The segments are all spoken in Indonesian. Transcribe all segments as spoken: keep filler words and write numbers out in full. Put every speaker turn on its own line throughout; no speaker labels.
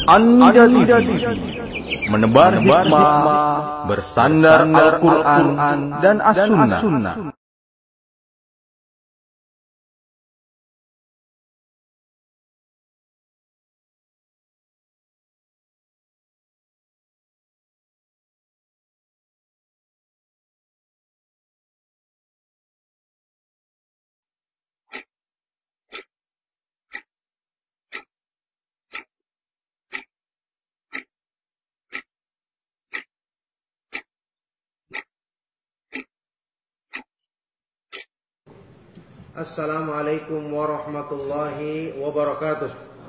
Anda T V menebar hikmah bersandar Al-Quran dan As-Sunnah.
Assalamualaikum warahmatullahi wabarakatuh.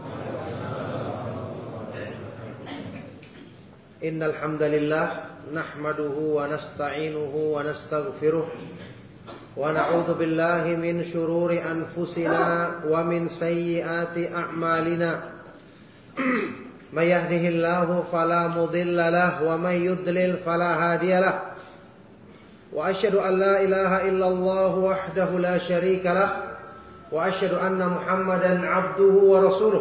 Innal hamdalillah nahmaduhu wa nasta'inuhu wa nastaghfiruh wa na'udzu billahi min shururi anfusina wa min sayyiati a'malina. May yahdihillahu fala mudilla lahu wa may yudlil fala hadiya lahu. وأشهد أن لا إله إلا الله وحده لا شريك له وأشهد أن محمدا عبده ورسوله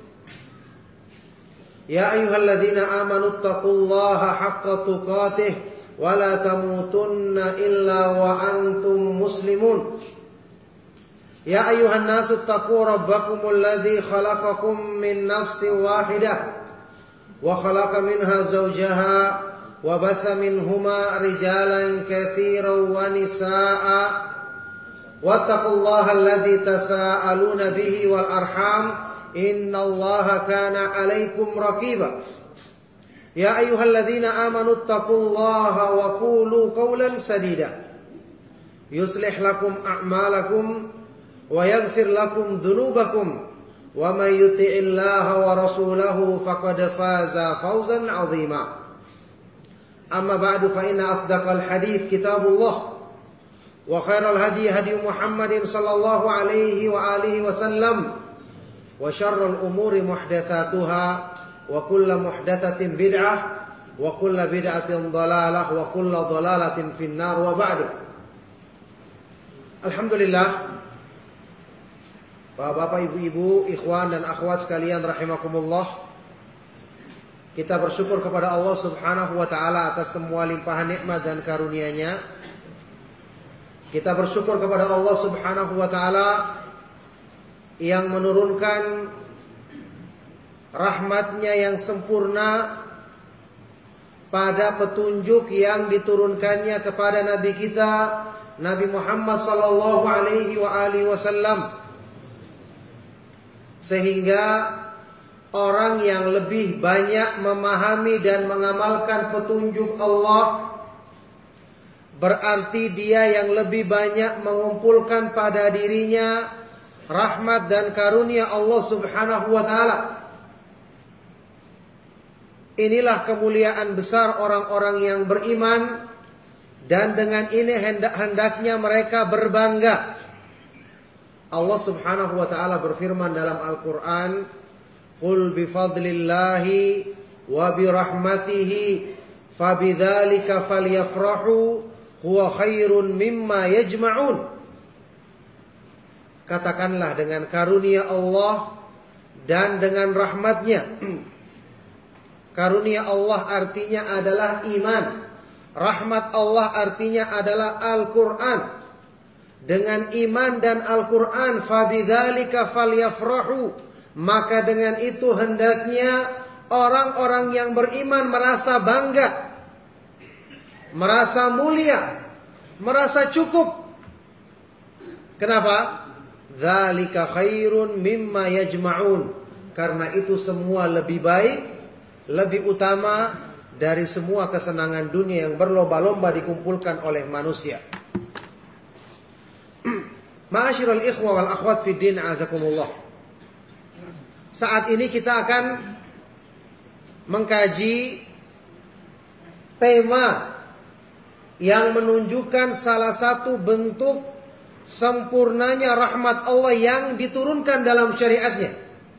يا أيها الذين آمنوا اتقوا الله حق تقاته ولا تموتن إلا وأنتم مسلمون يا أيها الناس اتقوا ربكم الذي خلقكم من نفس واحدة وخلق منها زوجها وبث منهما رجالا كثيرا ونساء واتقوا الله الذي تساءلون به والأرحام إن الله كان عليكم رقيبا يا أيها الذين آمنوا اتقوا الله وقولوا قولا سديدا يصلح لكم أعمالكم ويغفر لكم ذنوبكم ومن يطع الله ورسوله فقد فاز فوزا عظيما أما بعد فإن أصدق الحديث كتاب الله وخير الهدي هدي محمد صلى الله عليه وآله وسلم وشر الأمور محدثاتها وكل محدثة بدعة وكل بدعة ضلالة وكل ضلالة في النار وبعد. Alhamdulillah, Bapak, Ibu-ibu, ikhwan dan akhwat sekalian rahimakumullah, kita bersyukur kepada Allah Subhanahu wa taala atas semua limpahan nikmat dan karunia-Nya. Kita bersyukur kepada Allah Subhanahu wa taala yang menurunkan rahmat-Nya yang sempurna pada petunjuk yang diturunkannya kepada Nabi kita, Nabi Muhammad sallallahu alaihi wa alihi wasallam, sehingga orang yang lebih banyak memahami dan mengamalkan petunjuk Allah berarti dia yang lebih banyak mengumpulkan pada dirinya rahmat dan karunia Allah Subhanahu wa taala. Inilah kemuliaan besar orang-orang yang beriman, dan dengan ini hendak-hendaknya mereka berbangga. Allah Subhanahu wa taala berfirman dalam Al-Qur'an, Qul bifadlillahi wa birahmatihi fabidzalika falyafrahu huwa khairun mimma yajma'un. Katakanlah, dengan karunia Allah dan dengan rahmatnya. Karunia Allah artinya adalah iman. Rahmat Allah artinya adalah Al-Quran. Dengan iman dan Al-Quran, fabidzalika falyafrahu, maka dengan itu hendaknya orang-orang yang beriman merasa bangga, merasa mulia, merasa cukup. Kenapa? Dzalika khairun mimma yajma'un. Karena itu semua lebih baik, lebih utama dari semua kesenangan dunia yang berlomba-lomba dikumpulkan oleh manusia. Ma'asyiral ikhwa wal akhwat fid din, azakumullah. Saat ini kita akan mengkaji tema yang menunjukkan salah satu bentuk sempurnanya rahmat Allah yang diturunkan dalam syariatnya.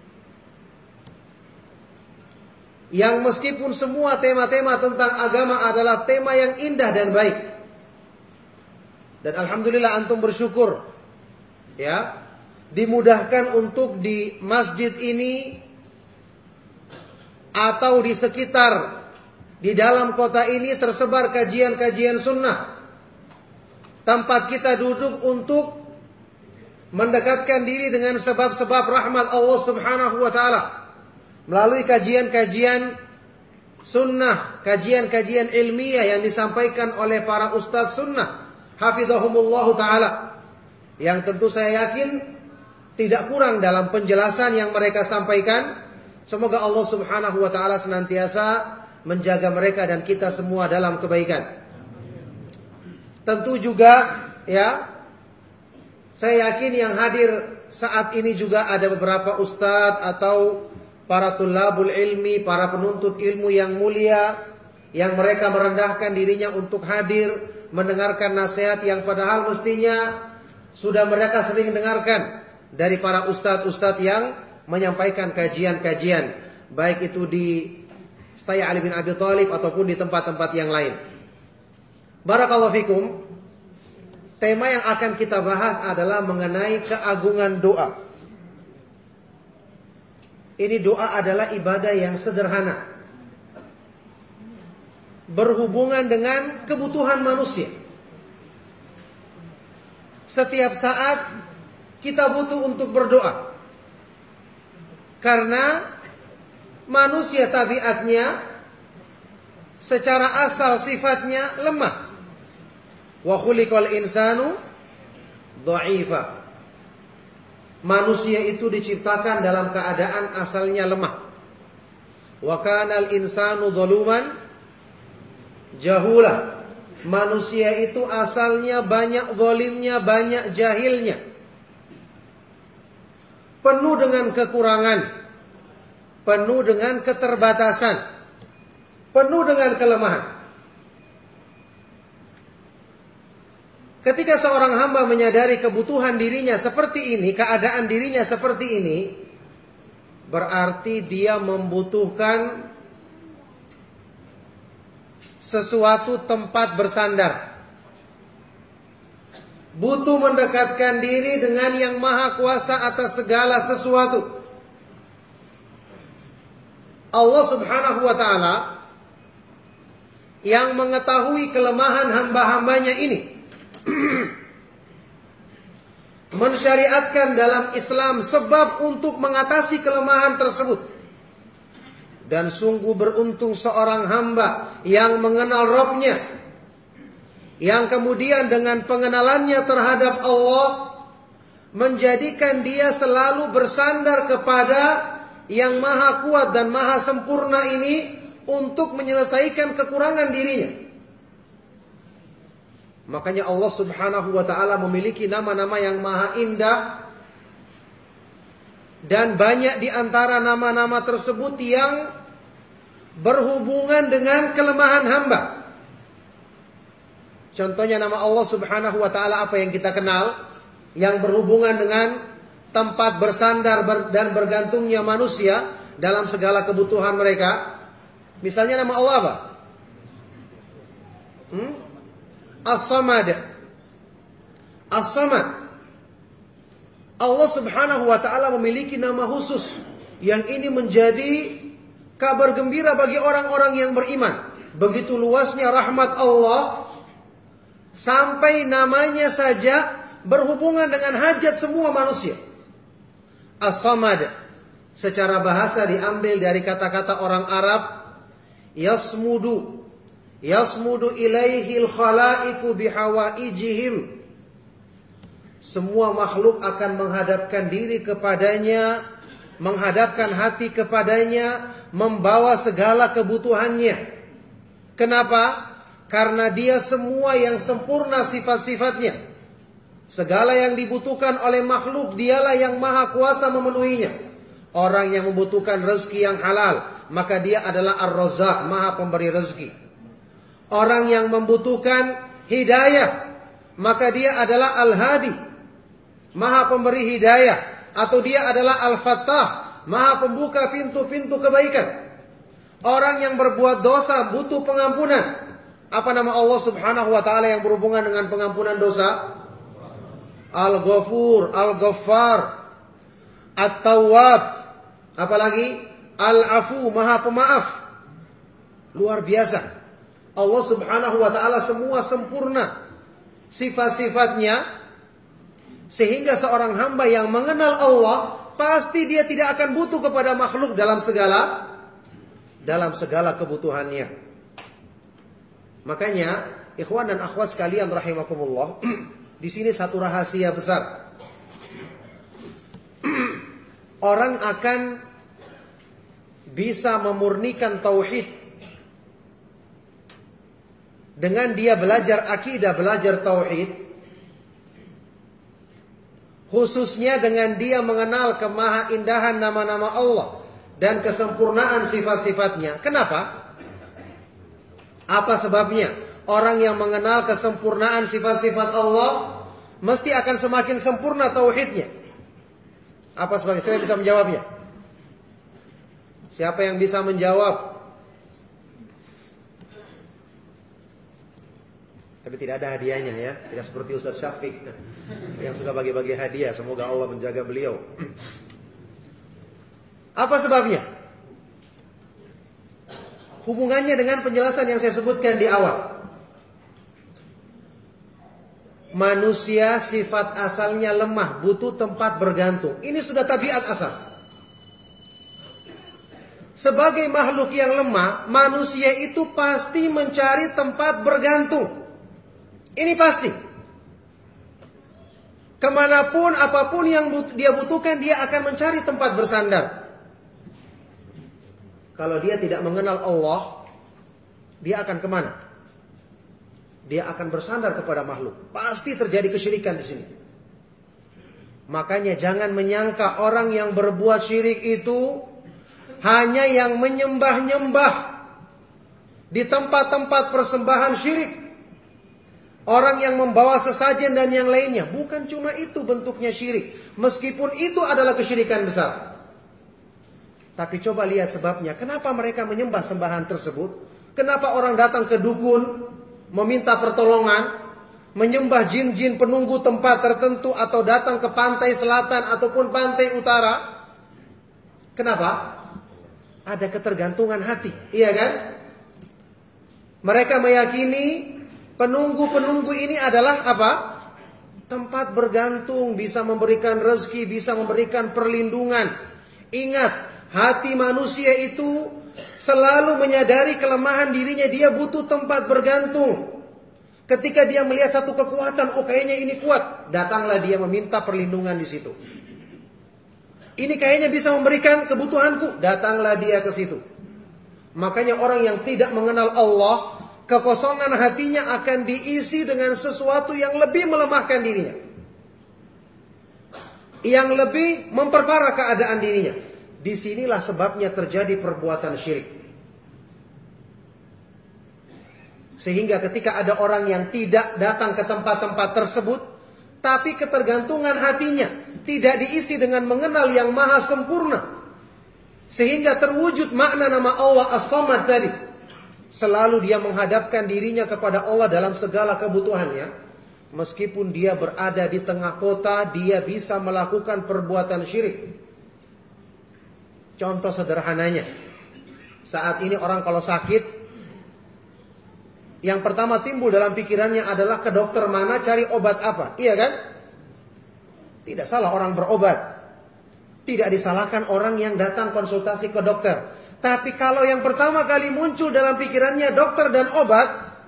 Yang meskipun semua tema-tema tentang agama adalah tema yang indah dan baik. Dan alhamdulillah antum bersyukur, ya, dimudahkan untuk di masjid ini atau di sekitar di dalam kota ini tersebar kajian-kajian sunnah, tempat kita duduk untuk mendekatkan diri dengan sebab-sebab rahmat Allah Subhanahu wa taala melalui kajian-kajian sunnah, kajian-kajian ilmiah yang disampaikan oleh para ustadz sunnah hafizahumullah taala, yang tentu saya yakin tidak kurang dalam penjelasan yang mereka sampaikan. Semoga Allah Subhanahu wa taala senantiasa menjaga mereka dan kita semua dalam kebaikan. Tentu juga ya, saya yakin yang hadir saat ini juga ada beberapa ustadz atau para tulabul ilmi, para penuntut ilmu yang mulia, yang mereka merendahkan dirinya untuk hadir mendengarkan nasihat yang padahal mestinya sudah mereka sering dengarkan dari para ustadz-ustadz yang menyampaikan kajian-kajian, baik itu di Staya Ali bin Abi Thalib ataupun di tempat-tempat yang lain. Barakallahu fikum. Tema yang akan kita bahas adalah mengenai keagungan doa. Ini doa adalah ibadah yang sederhana, berhubungan dengan kebutuhan manusia. Setiap saat kita butuh untuk berdoa, karena manusia tabiatnya secara asal sifatnya lemah. Wa khuliqal insanu dha'ifa. Manusia itu diciptakan dalam keadaan asalnya lemah. Wa kanal insanu zaluman jahula. Manusia itu asalnya banyak zalimnya, banyak jahilnya, penuh dengan kekurangan, penuh dengan keterbatasan, penuh dengan kelemahan. Ketika seorang hamba menyadari kebutuhan dirinya seperti ini, keadaan dirinya seperti ini, berarti dia membutuhkan sesuatu tempat bersandar. Butuh mendekatkan diri dengan yang maha kuasa atas segala sesuatu. Allah Subhanahu wa ta'ala yang mengetahui kelemahan hamba-hambanya ini mensyariatkan dalam Islam sebab untuk mengatasi kelemahan tersebut. Dan sungguh beruntung seorang hamba yang mengenal Rabb-Nya, yang kemudian dengan pengenalannya terhadap Allah menjadikan dia selalu bersandar kepada yang maha kuat dan maha sempurna ini untuk menyelesaikan kekurangan dirinya. Makanya Allah Subhanahu wa ta'ala memiliki nama-nama yang maha indah, dan banyak di antara nama-nama tersebut yang berhubungan dengan kelemahan hamba. Contohnya nama Allah Subhanahu wa ta'ala apa yang kita kenal, yang berhubungan dengan tempat bersandar dan bergantungnya manusia dalam segala kebutuhan mereka. Misalnya nama Allah apa? Hmm? As-Samad. As-Samad. Allah Subhanahu wa ta'ala memiliki nama khusus yang ini menjadi kabar gembira bagi orang-orang yang beriman. Begitu luasnya rahmat Allah sampai namanya saja berhubungan dengan hajat semua manusia. As-Samad secara bahasa diambil dari kata-kata orang Arab yasmudu. Yasmudu ilaihil khalaiku bihawaijihim. Semua makhluk akan menghadapkan diri kepadanya, menghadapkan hati kepadanya, membawa segala kebutuhannya. Kenapa? Karena dia semua yang sempurna sifat-sifatnya. Segala yang dibutuhkan oleh makhluk, dialah yang maha kuasa memenuhinya. Orang yang membutuhkan rezeki yang halal, maka dia adalah Ar-Razzaq, maha pemberi rezeki. Orang yang membutuhkan hidayah, maka dia adalah Al-Hadi, maha pemberi hidayah. Atau dia adalah Al-Fattah, maha pembuka pintu-pintu kebaikan. Orang yang berbuat dosa butuh pengampunan. Apa nama Allah Subhanahu wa ta'ala yang berhubungan dengan pengampunan dosa? Al-Ghafur, Al-Ghaffar, At-Tawwab. Apalagi? Al-Afu, Maha Pemaaf. Luar biasa. Allah Subhanahu wa taala semua sempurna sifat-sifatnya, sehingga seorang hamba yang mengenal Allah pasti dia tidak akan butuh kepada makhluk dalam segala dalam segala kebutuhannya. Makanya, ikhwan dan akhwat sekalian rahimakumullah, di sini satu rahasia besar. Orang akan bisa memurnikan tauhid dengan dia belajar akidah, belajar tauhid, khususnya dengan dia mengenal kemahaindahan nama-nama Allah dan kesempurnaan sifat-sifatnya. Kenapa? Apa sebabnya? Orang yang mengenal kesempurnaan sifat-sifat Allah mesti akan semakin sempurna tauhidnya. Apa sebabnya? Saya bisa menjawabnya. Siapa yang bisa menjawab? Tapi tidak ada hadiahnya ya. Tidak seperti Ustaz Syafiq yang suka bagi-bagi hadiah. Semoga Allah menjaga beliau. Apa sebabnya? Hubungannya dengan penjelasan yang saya sebutkan di awal. Manusia sifat asalnya lemah, butuh tempat bergantung. Ini sudah tabiat asal. Sebagai makhluk yang lemah, manusia itu pasti mencari tempat bergantung. Ini pasti. Kemanapun, apapun yang dia butuhkan, dia akan mencari tempat bersandar. Kalau dia tidak mengenal Allah, dia akan kemana? Dia akan bersandar kepada makhluk. Pasti terjadi kesyirikan di sini. Makanya jangan menyangka orang yang berbuat syirik itu hanya yang menyembah-nyembah di tempat-tempat persembahan syirik. Orang yang membawa sesajen dan yang lainnya. Bukan cuma itu bentuknya syirik. Meskipun itu adalah kesyirikan besar. Tapi coba lihat sebabnya. Kenapa mereka menyembah sembahan tersebut? Kenapa orang datang ke dukun, meminta pertolongan, menyembah jin-jin penunggu tempat tertentu, atau datang ke pantai selatan ataupun pantai utara? Kenapa? Ada ketergantungan hati, iya kan? Mereka meyakini penunggu-penunggu ini adalah apa? Tempat bergantung, bisa memberikan rezeki, bisa memberikan perlindungan. Ingat, hati manusia itu selalu menyadari kelemahan dirinya, dia butuh tempat bergantung. Ketika dia melihat satu kekuatan, oh kayaknya ini kuat, datanglah dia meminta perlindungan di situ. Ini kayaknya bisa memberikan kebutuhanku, datanglah dia ke situ. Makanya orang yang tidak mengenal Allah, kekosongan hatinya akan diisi dengan sesuatu yang lebih melemahkan dirinya, yang lebih memperparah keadaan dirinya. Disinilah sebabnya terjadi perbuatan syirik. Sehingga ketika ada orang yang tidak datang ke tempat-tempat tersebut, tapi ketergantungan hatinya tidak diisi dengan mengenal yang maha sempurna, sehingga terwujud makna nama Allah As-Samad tadi. Selalu dia menghadapkan dirinya kepada Allah dalam segala kebutuhannya. Meskipun dia berada di tengah kota, dia bisa melakukan perbuatan syirik. Contoh sederhananya, saat ini orang kalau sakit, yang pertama timbul dalam pikirannya adalah ke dokter mana, cari obat apa, iya kan? Tidak salah orang berobat, tidak disalahkan orang yang datang konsultasi ke dokter. Tapi kalau yang pertama kali muncul dalam pikirannya dokter dan obat,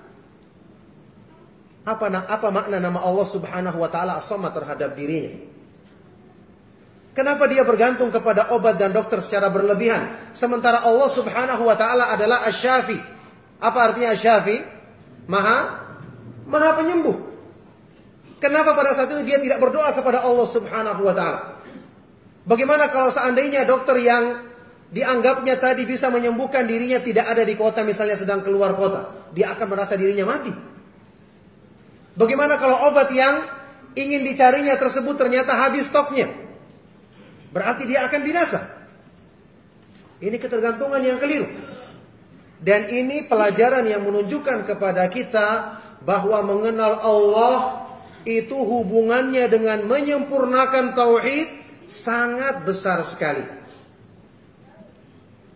apa, apa makna nama Allah Subhanahu wa taala As-Samad terhadap dirinya? Kenapa dia bergantung kepada obat dan dokter secara berlebihan? Sementara Allah Subhanahu wa taala adalah Asy-Syafi. Apa artinya Asy-Syafi? Maha Maha penyembuh. Kenapa pada saat itu dia tidak berdoa kepada Allah Subhanahu wa taala? Bagaimana kalau seandainya dokter yang dianggapnya tadi bisa menyembuhkan dirinya tidak ada di kota, misalnya sedang keluar kota, dia akan merasa dirinya mati. Bagaimana kalau obat yang ingin dicarinya tersebut ternyata habis stoknya? Berarti dia akan binasa. Ini ketergantungan yang keliru. Dan ini pelajaran yang menunjukkan kepada kita bahwa mengenal Allah itu hubungannya dengan menyempurnakan tauhid sangat besar sekali.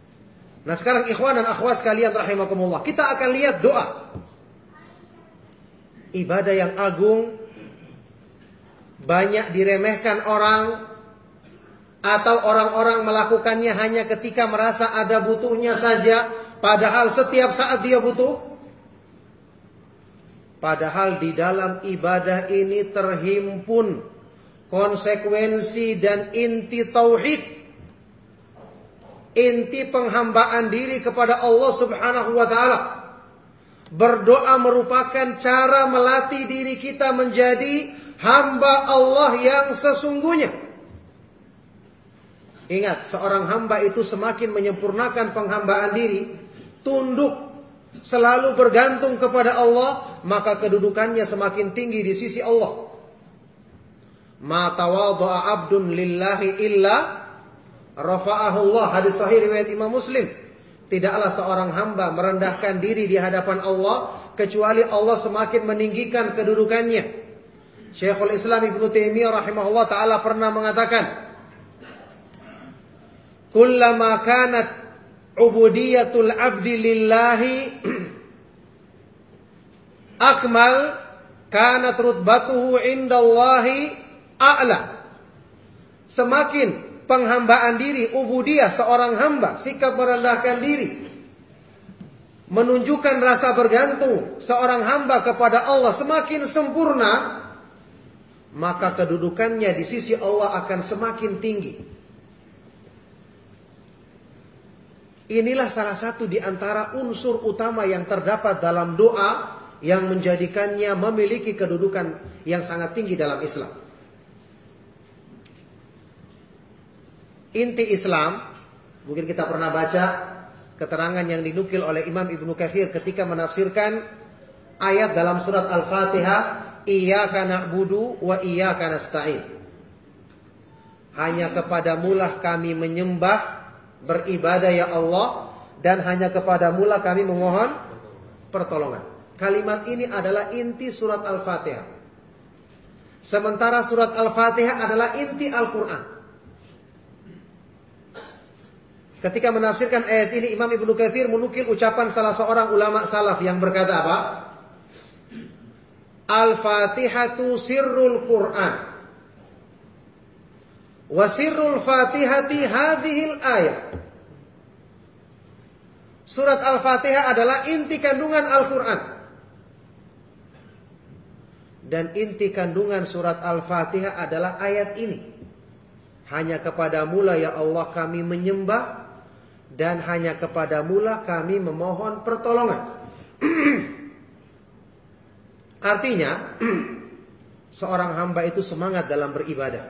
Nah sekarang ikhwan dan akhwat sekalian rahimakumullah, kita akan lihat doa. Ibadah yang agung, banyak diremehkan orang, atau orang-orang melakukannya hanya ketika merasa ada butuhnya saja, padahal setiap saat dia butuh. Padahal di dalam ibadah ini terhimpun konsekuensi dan inti tauhid. Inti penghambaan diri kepada Allah Subhanahu wa ta'ala. Berdoa merupakan cara melatih diri kita menjadi hamba Allah yang sesungguhnya. Ingat, seorang hamba itu semakin menyempurnakan penghambaan diri, tunduk, selalu bergantung kepada Allah, maka kedudukannya semakin tinggi di sisi Allah. Ma tawadha'a 'abdun lillahi illa rafa'ahu Allah. Hadis sahih riwayat Imam Muslim. Tidaklah seorang hamba merendahkan diri di hadapan Allah kecuali Allah semakin meninggikan kedudukannya. Syekhul Islam Ibnu Taimiyah rahimahullah taala pernah mengatakan, "Kullama kanat ubudiyatul 'abdi lillahi akmal, kanat rutbatuhu 'indallahi a'la." Semakin penghambaan diri, ubudiyah seorang hamba, sikap merendahkan diri, menunjukkan rasa bergantung seorang hamba kepada Allah semakin sempurna, maka kedudukannya di sisi Allah akan semakin tinggi. Inilah salah satu di antara unsur utama yang terdapat dalam doa yang menjadikannya memiliki kedudukan yang sangat tinggi dalam Islam. Inti Islam, mungkin kita pernah baca keterangan yang dinukil oleh Imam Ibnu Katsir ketika menafsirkan ayat dalam surat Al-Fatihah, Iyyaka na'budu wa iyyaka nasta'in. Hanya kepadamulah kami menyembah, beribadah ya Allah, dan hanya kepadamulah kami memohon pertolongan. Kalimat ini adalah inti surat Al-Fatihah. Sementara surat Al-Fatihah adalah inti Al-Quran. Ketika menafsirkan ayat ini, Imam Ibnu Katsir menukil ucapan salah seorang ulama salaf yang berkata apa? Al-Fatihatu sirrul Quran. Wa sirrul Fatihati hadhil ayat. Surat Al-Fatihah adalah inti kandungan Al-Quran. Dan inti kandungan surat Al-Fatihah adalah ayat ini. Hanya kepadamulah ya Allah kami menyembah, dan hanya kepadamulah kami memohon pertolongan. Artinya, seorang hamba itu semangat dalam beribadah.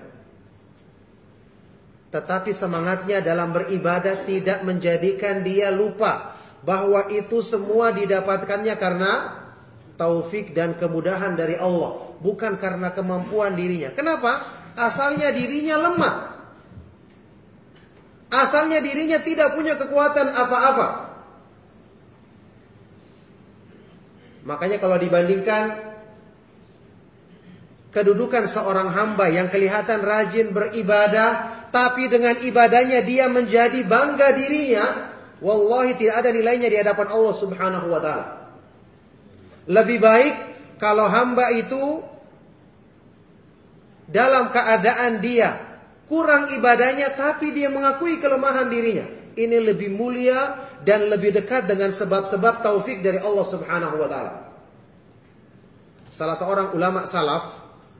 Tetapi semangatnya dalam beribadah tidak menjadikan dia lupa bahwa itu semua didapatkannya karena taufik dan kemudahan dari Allah, bukan karena kemampuan dirinya. Kenapa? Asalnya dirinya lemah. Asalnya dirinya tidak punya kekuatan apa-apa. Makanya kalau dibandingkan kedudukan seorang hamba yang kelihatan rajin beribadah, tapi dengan ibadahnya dia menjadi bangga dirinya, wallahi tidak ada nilainya di hadapan Allah Subhanahu wa ta'ala. Lebih baik kalau hamba itu dalam keadaan dia kurang ibadahnya, tapi dia mengakui kelemahan dirinya. Ini lebih mulia dan lebih dekat dengan sebab-sebab taufik dari Allah Subhanahu wa ta'ala. Salah seorang ulama salaf,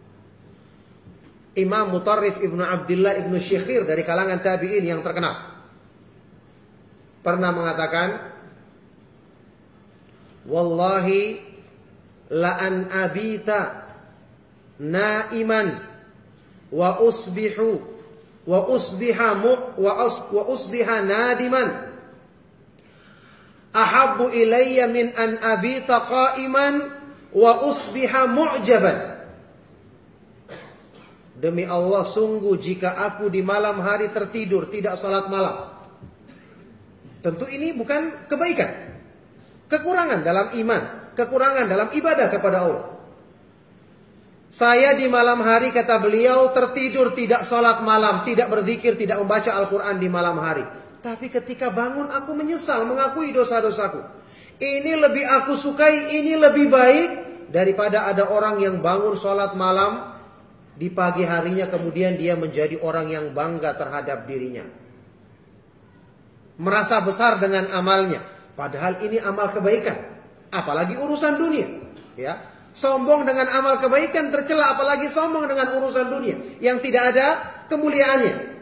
Imam Mutarrif Ibnu Abdullah Ibnu Syekhir dari kalangan tabi'in yang terkenal, pernah mengatakan, wallahi la an abita naiman wa usbihu wa usbiha mu wa, us, wa usbiha nadiman ahabbu ilayya min an abita qa'iman wa usbiha mu'jaban. Demi Allah, sungguh jika aku di malam hari tertidur tidak salat malam, tentu ini bukan kebaikan, kekurangan dalam iman, kekurangan dalam ibadah kepada Allah. Saya di malam hari, kata beliau, tertidur tidak salat malam, tidak berzikir, tidak membaca Al-Quran di malam hari. Tapi ketika bangun aku menyesal, mengakui dosa-dosaku. Ini lebih aku sukai, ini lebih baik daripada ada orang yang bangun sholat malam di pagi harinya kemudian dia menjadi orang yang bangga terhadap dirinya. Merasa besar dengan amalnya. Padahal ini amal kebaikan. Apalagi urusan dunia. Ya, sombong dengan amal kebaikan tercela, apalagi sombong dengan urusan dunia yang tidak ada kemuliaannya.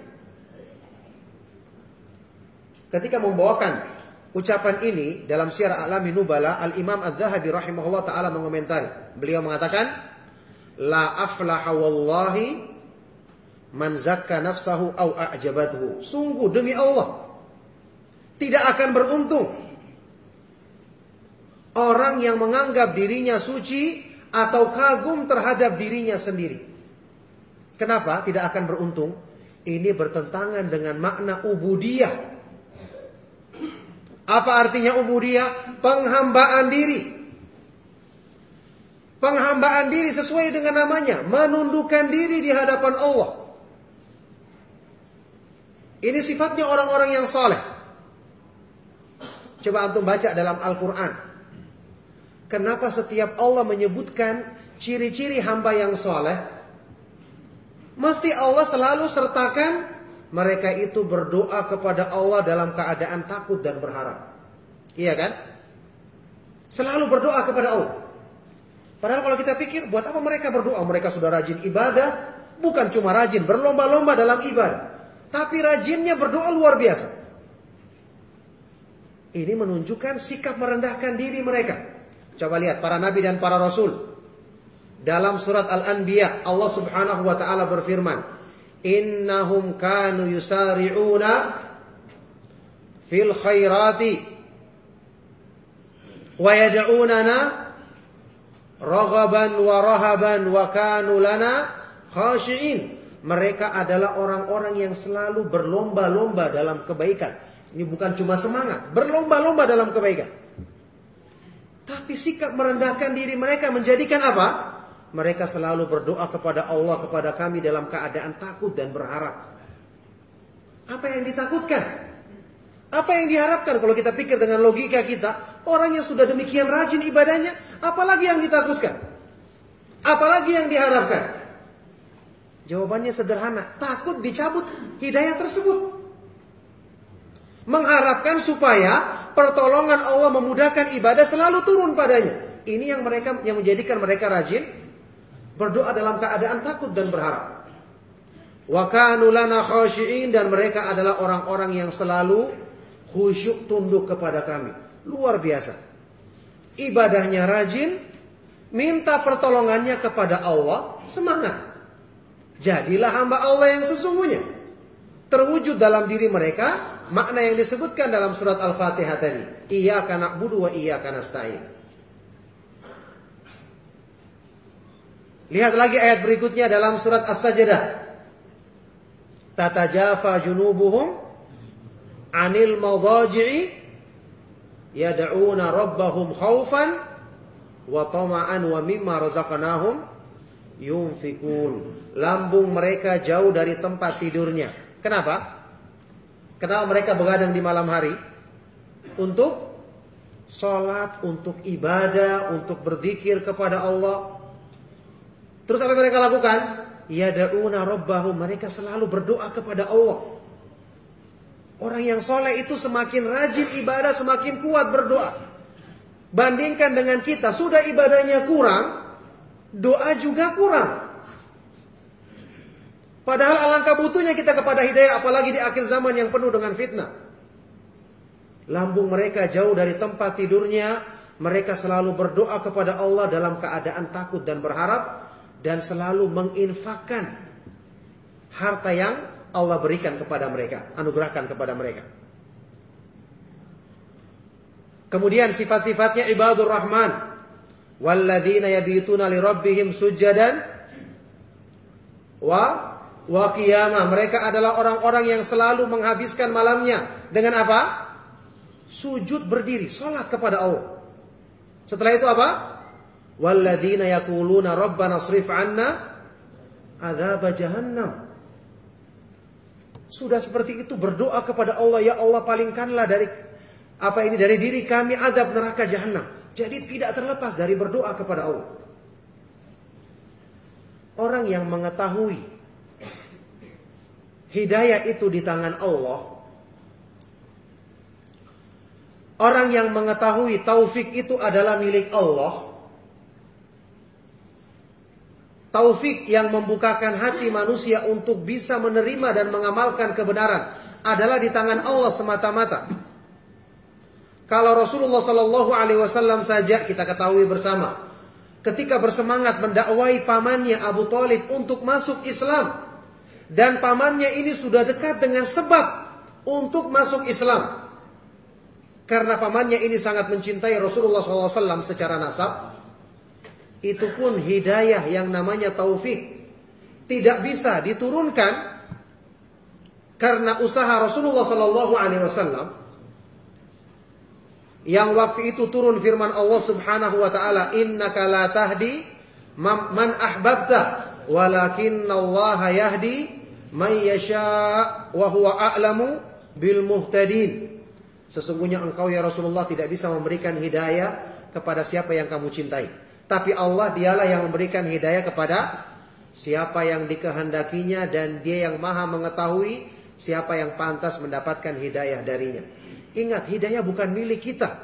Ketika membawakan ucapan ini dalam Syiar A'lamin Nubala, Al-Imam Az-Zahabi rahimahullah ta'ala mengomentari. Beliau mengatakan, La aflaha wallahi man zakka nafsahu au a'jabathu. Sungguh demi Allah, tidak akan beruntung orang yang menganggap dirinya suci atau kagum terhadap dirinya sendiri. Kenapa tidak akan beruntung? Ini bertentangan dengan makna ubudiyah. Apa artinya ubudiyah? Penghambaan diri. Penghambaan diri sesuai dengan namanya, menundukkan diri di hadapan Allah. Ini sifatnya orang-orang yang saleh. Coba antum baca dalam Al-Quran. Kenapa setiap Allah menyebutkan ciri-ciri hamba yang saleh, mesti Allah selalu sertakan mereka itu berdoa kepada Allah dalam keadaan takut dan berharap. Iya kan? Selalu berdoa kepada Allah. Padahal kalau kita pikir, buat apa mereka berdoa? Mereka sudah rajin ibadah. Bukan cuma rajin, berlomba-lomba dalam ibadah. Tapi rajinnya berdoa luar biasa. Ini menunjukkan sikap merendahkan diri mereka. Coba lihat para nabi dan para rasul. Dalam surat Al-Anbiya, Allah subhanahu wa ta'ala berfirman, Innahum kanu yusari'una fil khairati wa yad'unana raghaban wa rahaban wa kanu lana khashi'in. Mereka adalah orang-orang yang selalu berlomba-lomba dalam kebaikan. Ini bukan cuma semangat, berlomba-lomba dalam kebaikan. Tapi sikap merendahkan diri mereka menjadikan apa? Mereka selalu berdoa kepada Allah, kepada kami dalam keadaan takut dan berharap. Apa yang ditakutkan? Apa yang diharapkan? Kalau kita pikir dengan logika kita, orang yang sudah demikian rajin ibadahnya, apalagi yang ditakutkan? Apalagi yang diharapkan? Jawabannya sederhana, takut dicabut hidayah tersebut. Mengharapkan supaya pertolongan Allah memudahkan ibadah selalu turun padanya. Ini yang mereka yang menjadikan mereka rajin berdoa dalam keadaan takut dan berharap. Wa kanu lana khashi'in, dan mereka adalah orang-orang yang selalu khusyuk tunduk kepada kami. Luar biasa. Ibadahnya rajin, minta pertolongannya kepada Allah, semangat. Jadilah hamba Allah yang sesungguhnya. Terwujud dalam diri mereka makna yang disebutkan dalam surat Al-Fatihah tadi. Iyyaka na'budu wa iyyaka nasta'in. Lihat lagi ayat berikutnya dalam surat As-Sajdah. Tatajafa junubuhum anil madaji'i yad'una rabbahum khaufan wa tama'an wa mimma razaqnahum yunfikun. Lambung mereka jauh dari tempat tidurnya. Kenapa? Kenapa mereka begadang di malam hari? Untuk sholat, untuk ibadah, untuk berzikir kepada Allah. Terus apa mereka lakukan? Yad'una rabbahum, mereka selalu berdoa kepada Allah. Orang yang soleh itu semakin rajin ibadah, semakin kuat berdoa. Bandingkan dengan kita, sudah ibadahnya kurang, doa juga kurang. Padahal alangkah butuhnya kita kepada hidayah, apalagi di akhir zaman yang penuh dengan fitnah. Lambung mereka jauh dari tempat tidurnya, mereka selalu berdoa kepada Allah dalam keadaan takut dan berharap, dan selalu menginfakkan harta yang Allah berikan kepada mereka, anugerahkan kepada mereka. Kemudian sifat-sifatnya ibadur rahman, walladzina yabituna lirabbihim sujadan wa wa qiyamah. Mereka adalah orang-orang yang selalu menghabiskan malamnya dengan apa? Sujud berdiri, salat kepada Allah. Setelah itu apa? Walladzina yaquluna rabbana srif 'anna adzab jahannam. Sudah seperti itu berdoa kepada Allah, ya Allah palingkanlah dari apa ini dari diri kami azab neraka jahanam. Jadi tidak terlepas dari berdoa kepada Allah. Orang yang mengetahui hidayah itu di tangan Allah, orang yang mengetahui taufik itu adalah milik Allah, taufik yang membukakan hati manusia untuk bisa menerima dan mengamalkan kebenaran adalah di tangan Allah semata-mata. Kalau Rasulullah Shallallahu Alaihi Wasallam saja kita ketahui bersama, ketika bersemangat mendakwai pamannya Abu Thalib untuk masuk Islam, dan pamannya ini sudah dekat dengan sebab untuk masuk Islam, karena pamannya ini sangat mencintai Rasulullah Shallallahu Alaihi Wasallam secara nasab. Itu pun hidayah yang namanya taufik tidak bisa diturunkan karena usaha Rasulullah Sallallahu Alaihi Wasallam. Yang waktu itu turun firman Allah Subhanahu Wa Taala, Innaka la tahdi man ahbabta, walakinnallaha yahdi man yasha wa huwa a'lamu bil muhtadin. Sesungguhnya engkau ya Rasulullah tidak bisa memberikan hidayah kepada siapa yang kamu cintai, tapi Allah dialah yang memberikan hidayah kepada siapa yang dikehendakinya, dan Dia yang maha mengetahui siapa yang pantas mendapatkan hidayah darinya. Ingat, hidayah bukan milik kita.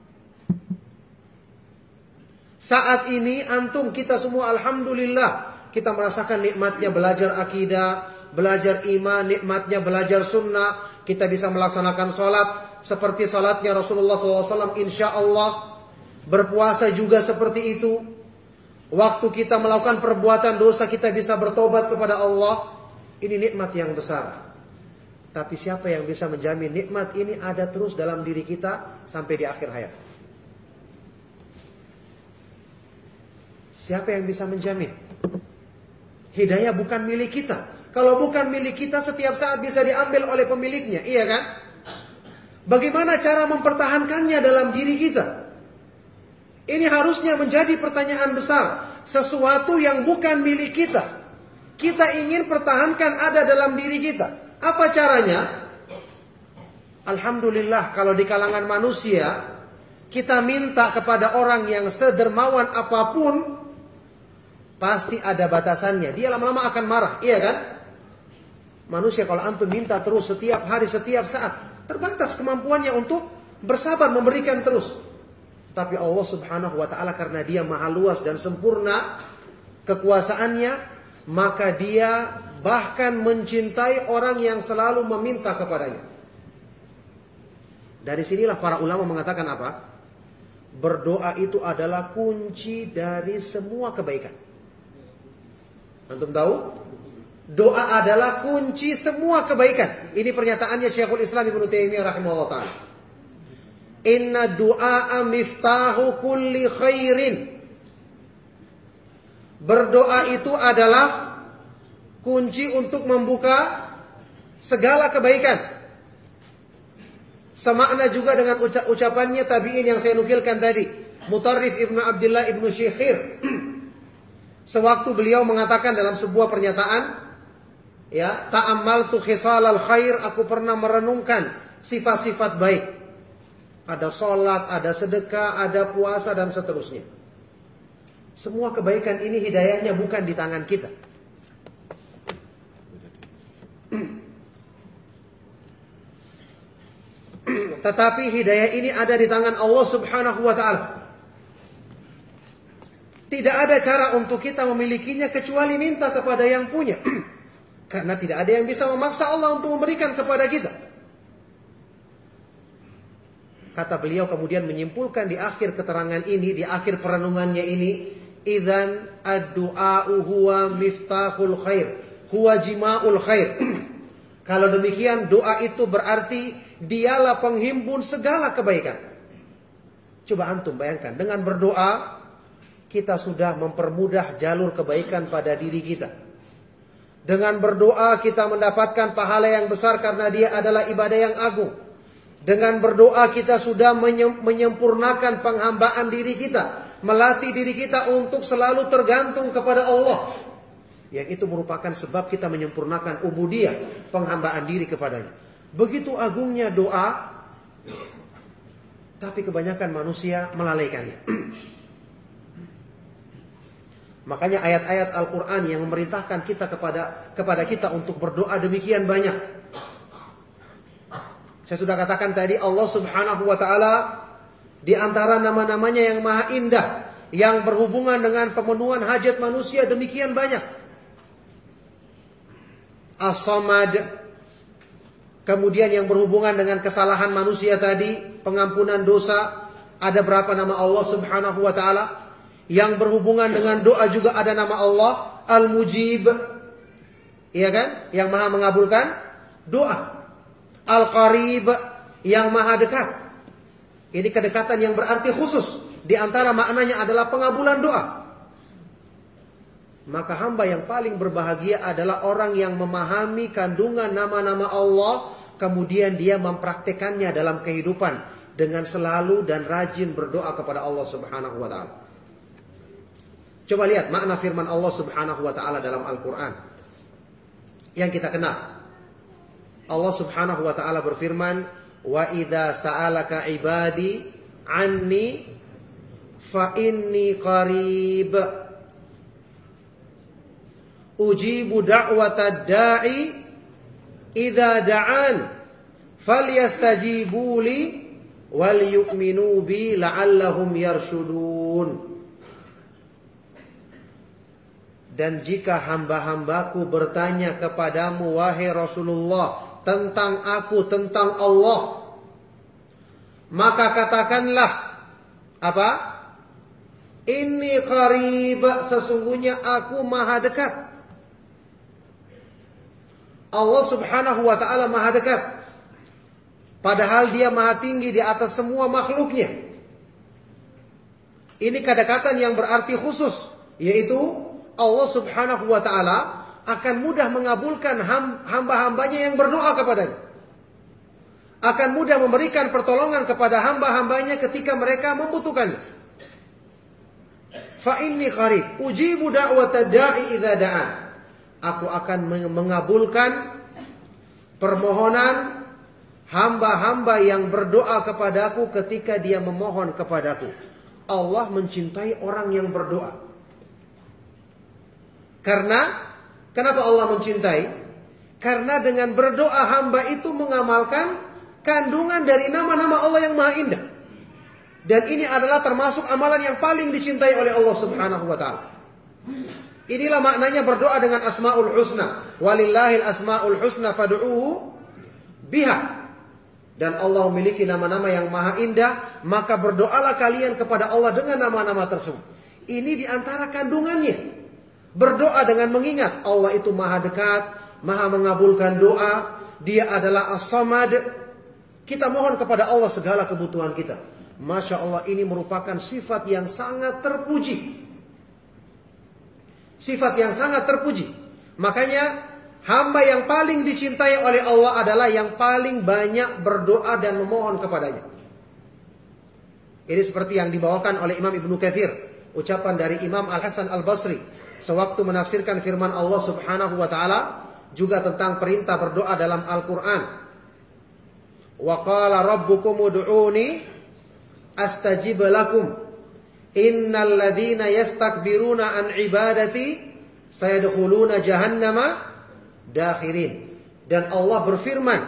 Saat ini antum kita semua alhamdulillah kita merasakan nikmatnya belajar akidah, belajar iman, nikmatnya belajar sunnah. Kita bisa melaksanakan salat seperti salatnya Rasulullah shallallahu alaihi wasallam insyaallah. Berpuasa juga seperti itu. Waktu kita melakukan perbuatan dosa kita bisa bertobat kepada Allah. Ini nikmat yang besar. Tapi siapa yang bisa menjamin nikmat ini ada terus dalam diri kita sampai di akhir hayat? Siapa yang bisa menjamin? Hidayah bukan milik kita. Kalau bukan milik kita, setiap saat bisa diambil oleh pemiliknya, iya kan? Bagaimana cara mempertahankannya dalam diri kita? Ini harusnya menjadi pertanyaan besar. Sesuatu yang bukan milik kita, kita ingin pertahankan ada dalam diri kita. Apa caranya? Alhamdulillah kalau di kalangan manusia kita minta kepada orang yang sedermawan apapun, pasti ada batasannya. Dia lama-lama akan marah, iya kan? Manusia kalau antum minta terus setiap hari, setiap saat, terbatas kemampuannya untuk bersabar memberikan terus. Tapi Allah Subhanahu wa Ta'ala karena Dia maha luas dan sempurna kekuasaannya, maka Dia bahkan mencintai orang yang selalu meminta kepadanya. Dari sinilah para ulama mengatakan apa? Berdoa itu adalah kunci dari semua kebaikan. Antum tahu? Doa adalah kunci semua kebaikan. Ini pernyataannya Syekhul Islam Ibnu Taimiyah rahimahullah ta'ala. Inna du'a miftahu kulli khairin. Berdoa itu adalah kunci untuk membuka segala kebaikan. Semakna juga dengan ucapannya tabi'in yang saya nukilkan tadi, Mutarrif Ibnu Abdullah Ibnu Syikhir. Sewaktu beliau mengatakan dalam sebuah pernyataan, ya, ta'ammaltu khisalal khair, aku pernah merenungkan sifat-sifat baik. Ada sholat, ada sedekah, ada puasa dan seterusnya. Semua kebaikan ini hidayahnya bukan di tangan kita. Tetapi hidayah ini ada di tangan Allah Subhanahu wa Ta'ala. Tidak ada cara untuk kita memilikinya kecuali minta kepada yang punya. Karena tidak ada yang bisa memaksa Allah untuk memberikan kepada kita. Kata beliau kemudian menyimpulkan di akhir keterangan ini, di akhir perenungannya ini, idzan ad-du'a'u huwa miftahul khair, huwa jima'ul khair. Kalau demikian doa itu berarti dialah penghimpun segala kebaikan. Coba antum bayangkan, dengan berdoa kita sudah mempermudah jalur kebaikan pada diri kita. Dengan berdoa kita mendapatkan pahala yang besar karena dia adalah ibadah yang agung. Dengan berdoa kita sudah menyempurnakan penghambaan diri kita, melatih diri kita untuk selalu tergantung kepada Allah. Yang itu merupakan sebab kita menyempurnakan ubudiyah, penghambaan diri kepadanya. Begitu agungnya doa, tapi kebanyakan manusia melalaikannya. Makanya ayat-ayat Al-Quran yang memerintahkan kita kepada kepada kita untuk berdoa demikian banyak. Saya sudah katakan tadi, Allah Subhanahu wa ta'ala di antara nama-namanya yang maha indah, yang berhubungan dengan pemenuhan hajat manusia demikian banyak. As-Samad. Kemudian yang berhubungan dengan kesalahan manusia tadi, pengampunan dosa, ada berapa nama Allah Subhanahu wa ta'ala? Yang berhubungan dengan doa juga ada nama Allah Al-Mujib. Iya kan? Yang maha mengabulkan doa. Al-Qarib, yang maha dekat. Ini kedekatan yang berarti khusus. Di antara maknanya adalah pengabulan doa. Maka hamba yang paling berbahagia adalah orang yang memahami kandungan nama-nama Allah, kemudian dia mempraktekannya dalam kehidupan dengan selalu dan rajin berdoa kepada Allah Subhanahu wa ta'ala. Coba lihat makna firman Allah Subhanahu wa ta'ala dalam Al-Quran yang kita kenal. Allah Subhanahu wa ta'ala berfirman, "Wa idza sa'alaka ibadi anni fa inni qarib ujibu da'watad da'i idza da'an falyastajibu li wal yu'minu bi la'allahum yarshudun." Dan jika hamba-hambaku bertanya kepadamu wahai Rasulullah tentang aku, tentang Allah, maka katakanlah apa? Inni qarib, sesungguhnya aku maha dekat. Allah Subhanahu wa ta'ala maha dekat, padahal dia maha tinggi di atas semua makhluknya. Ini kedekatan yang berarti khusus, yaitu Allah Subhanahu wa ta'ala akan mudah mengabulkan hamba-hambanya yang berdoa kepadanya. Akan mudah memberikan pertolongan kepada hamba-hambanya ketika mereka membutuhkannya. Fa inni qarib ujibu da'watad da'i idza da'an. Aku akan mengabulkan permohonan hamba-hamba yang berdoa kepadaku ketika dia memohon kepadaku. Allah mencintai orang yang berdoa. Karena, kenapa Allah mencintai? Karena dengan berdoa hamba itu mengamalkan kandungan dari nama-nama Allah yang maha indah. Dan ini adalah termasuk amalan yang paling dicintai oleh Allah Subhanahu wa ta'ala. Inilah maknanya berdoa dengan asma'ul husna. Walillahil asma'ul husna fad'uhu biha. Dan Allah memiliki nama-nama yang maha indah, maka berdoalah kalian kepada Allah dengan nama-nama tersebut. Ini di antara kandungannya. Berdoa dengan mengingat Allah itu maha dekat, maha mengabulkan doa. Dia adalah As-Samad. Kita mohon kepada Allah segala kebutuhan kita. Masya Allah, ini merupakan sifat yang sangat terpuji. Sifat yang sangat terpuji. Makanya hamba yang paling dicintai oleh Allah adalah yang paling banyak berdoa dan memohon kepadanya. Ini seperti yang dibawakan oleh Imam Ibnu Katsir, ucapan dari Imam Al-Hasan Al-Basri sewaktu menafsirkan firman Allah Subhanahu wa ta'ala juga tentang perintah berdoa dalam Al-Quran. Wa qala rabbukum ud'uni astajib lakum innal ladzina yastakbiruna an ibadati sayadkhuluna jahannama dakhirin. Dan Allah berfirman,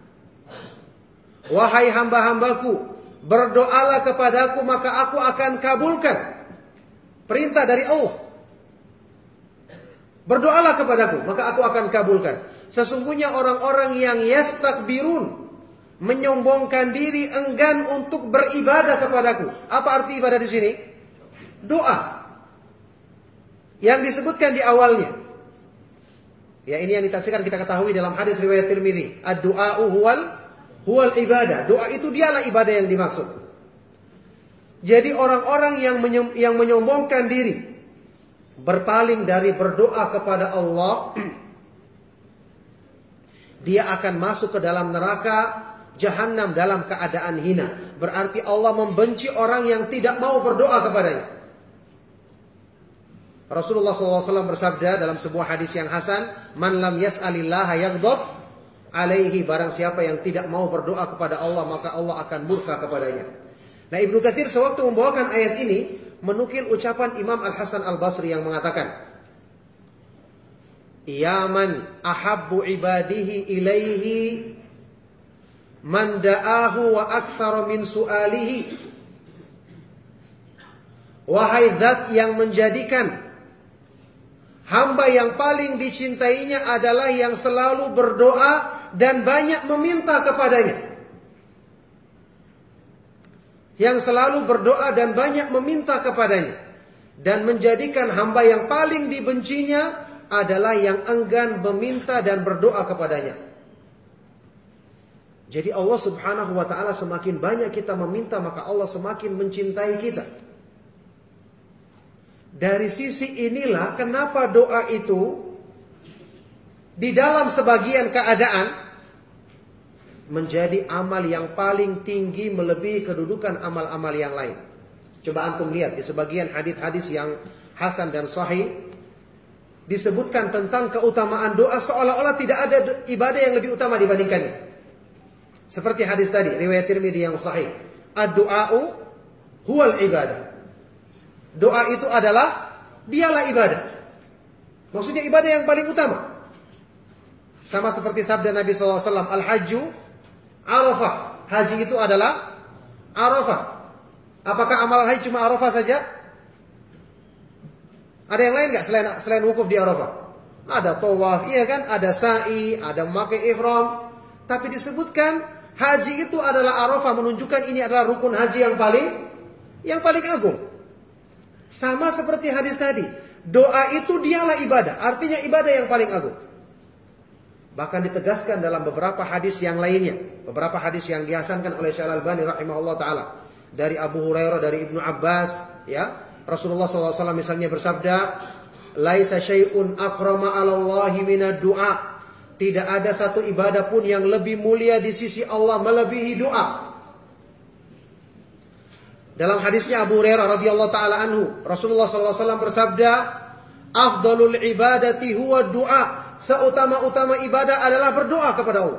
wahai hamba-hambaku, berdoalah kepadaku maka aku akan kabulkan. Perintah dari Allah. Berdoalah kepadaku, maka aku akan kabulkan. Sesungguhnya orang-orang yang yastakbirun, menyombongkan diri, enggan untuk beribadah kepadaku. Apa arti ibadah di sini? Doa. Yang disebutkan di awalnya. Ya, ini yang ditafsirkan kita ketahui dalam hadis riwayat Tirmidzi. Ad-du'a'u huwal huwal ibadah. Doa itu dialah ibadah yang dimaksud. Jadi orang-orang yang menyom, yang menyombongkan diri, berpaling dari berdoa kepada Allah, dia akan masuk ke dalam neraka Jahannam dalam keadaan hina. Berarti Allah membenci orang yang tidak mau berdoa kepadanya. Rasulullah shallallahu alaihi wasallam bersabda dalam sebuah hadis yang hasan, "Man lam yas'alillaha yaghdab alaihi." Barang siapa yang tidak mau berdoa kepada Allah, maka Allah akan murka kepadanya. Nah, Ibnu Katsir sewaktu membawakan ayat ini menukil ucapan Imam Al-Hasan Al-Basri yang mengatakan, "Ya man ahabbu ibadihi ilaihi man da'ahu wa aktsara min su'alihi." Wahai zat yang menjadikan hamba yang paling dicintainya adalah yang selalu berdoa dan banyak meminta kepadanya. Yang selalu berdoa dan banyak meminta kepadanya. Dan menjadikan hamba yang paling dibencinya adalah yang enggan meminta dan berdoa kepadanya. Jadi Allah subhanahu wa ta'ala semakin banyak kita meminta, maka Allah semakin mencintai kita. Dari sisi inilah kenapa doa itu di dalam sebagian keadaan menjadi amal yang paling tinggi melebihi kedudukan amal-amal yang lain. Coba antum lihat di sebagian hadis-hadis yang hasan dan sahih disebutkan tentang keutamaan doa seolah-olah tidak ada ibadah yang lebih utama dibandingkannya. Seperti hadis tadi riwayat Tirmidzi yang sahih, ad-du'a'u huwal ibadah. Doa itu adalah dialah ibadah. Maksudnya ibadah yang paling utama. Sama seperti sabda Nabi shallallahu alaihi wasallam, Al-hajju Arafah. Haji itu adalah Arafah. Apakah amal haji cuma Arafah saja? Ada yang lain nggak selain selain wukuf di Arafah? Ada tawaf, iya kan? Ada sa'i, ada memakai ihram. Tapi disebutkan haji itu adalah Arafah, menunjukkan ini adalah rukun haji yang paling yang paling agung. Sama seperti hadis tadi, doa itu dialah ibadah, artinya ibadah yang paling agung. Bahkan ditegaskan dalam beberapa hadis yang lainnya, beberapa hadis yang dihasankan oleh Syekh Al-Albani rahimahullah taala, dari Abu Hurairah, dari Ibnu Abbas, ya, Rasulullah shallallahu alaihi wasallam misalnya bersabda, "Laisa syai'un akrama 'alallahi minad du'a." Tidak ada satu ibadah pun yang lebih mulia di sisi Allah melebihi doa. Dalam hadisnya Abu Hurairah radhiyallahu taala anhu, Rasulullah shallallahu alaihi wasallam bersabda, "Afdalul ibadati huwa du'a." Seutama-utama ibadah adalah berdoa kepada Allah.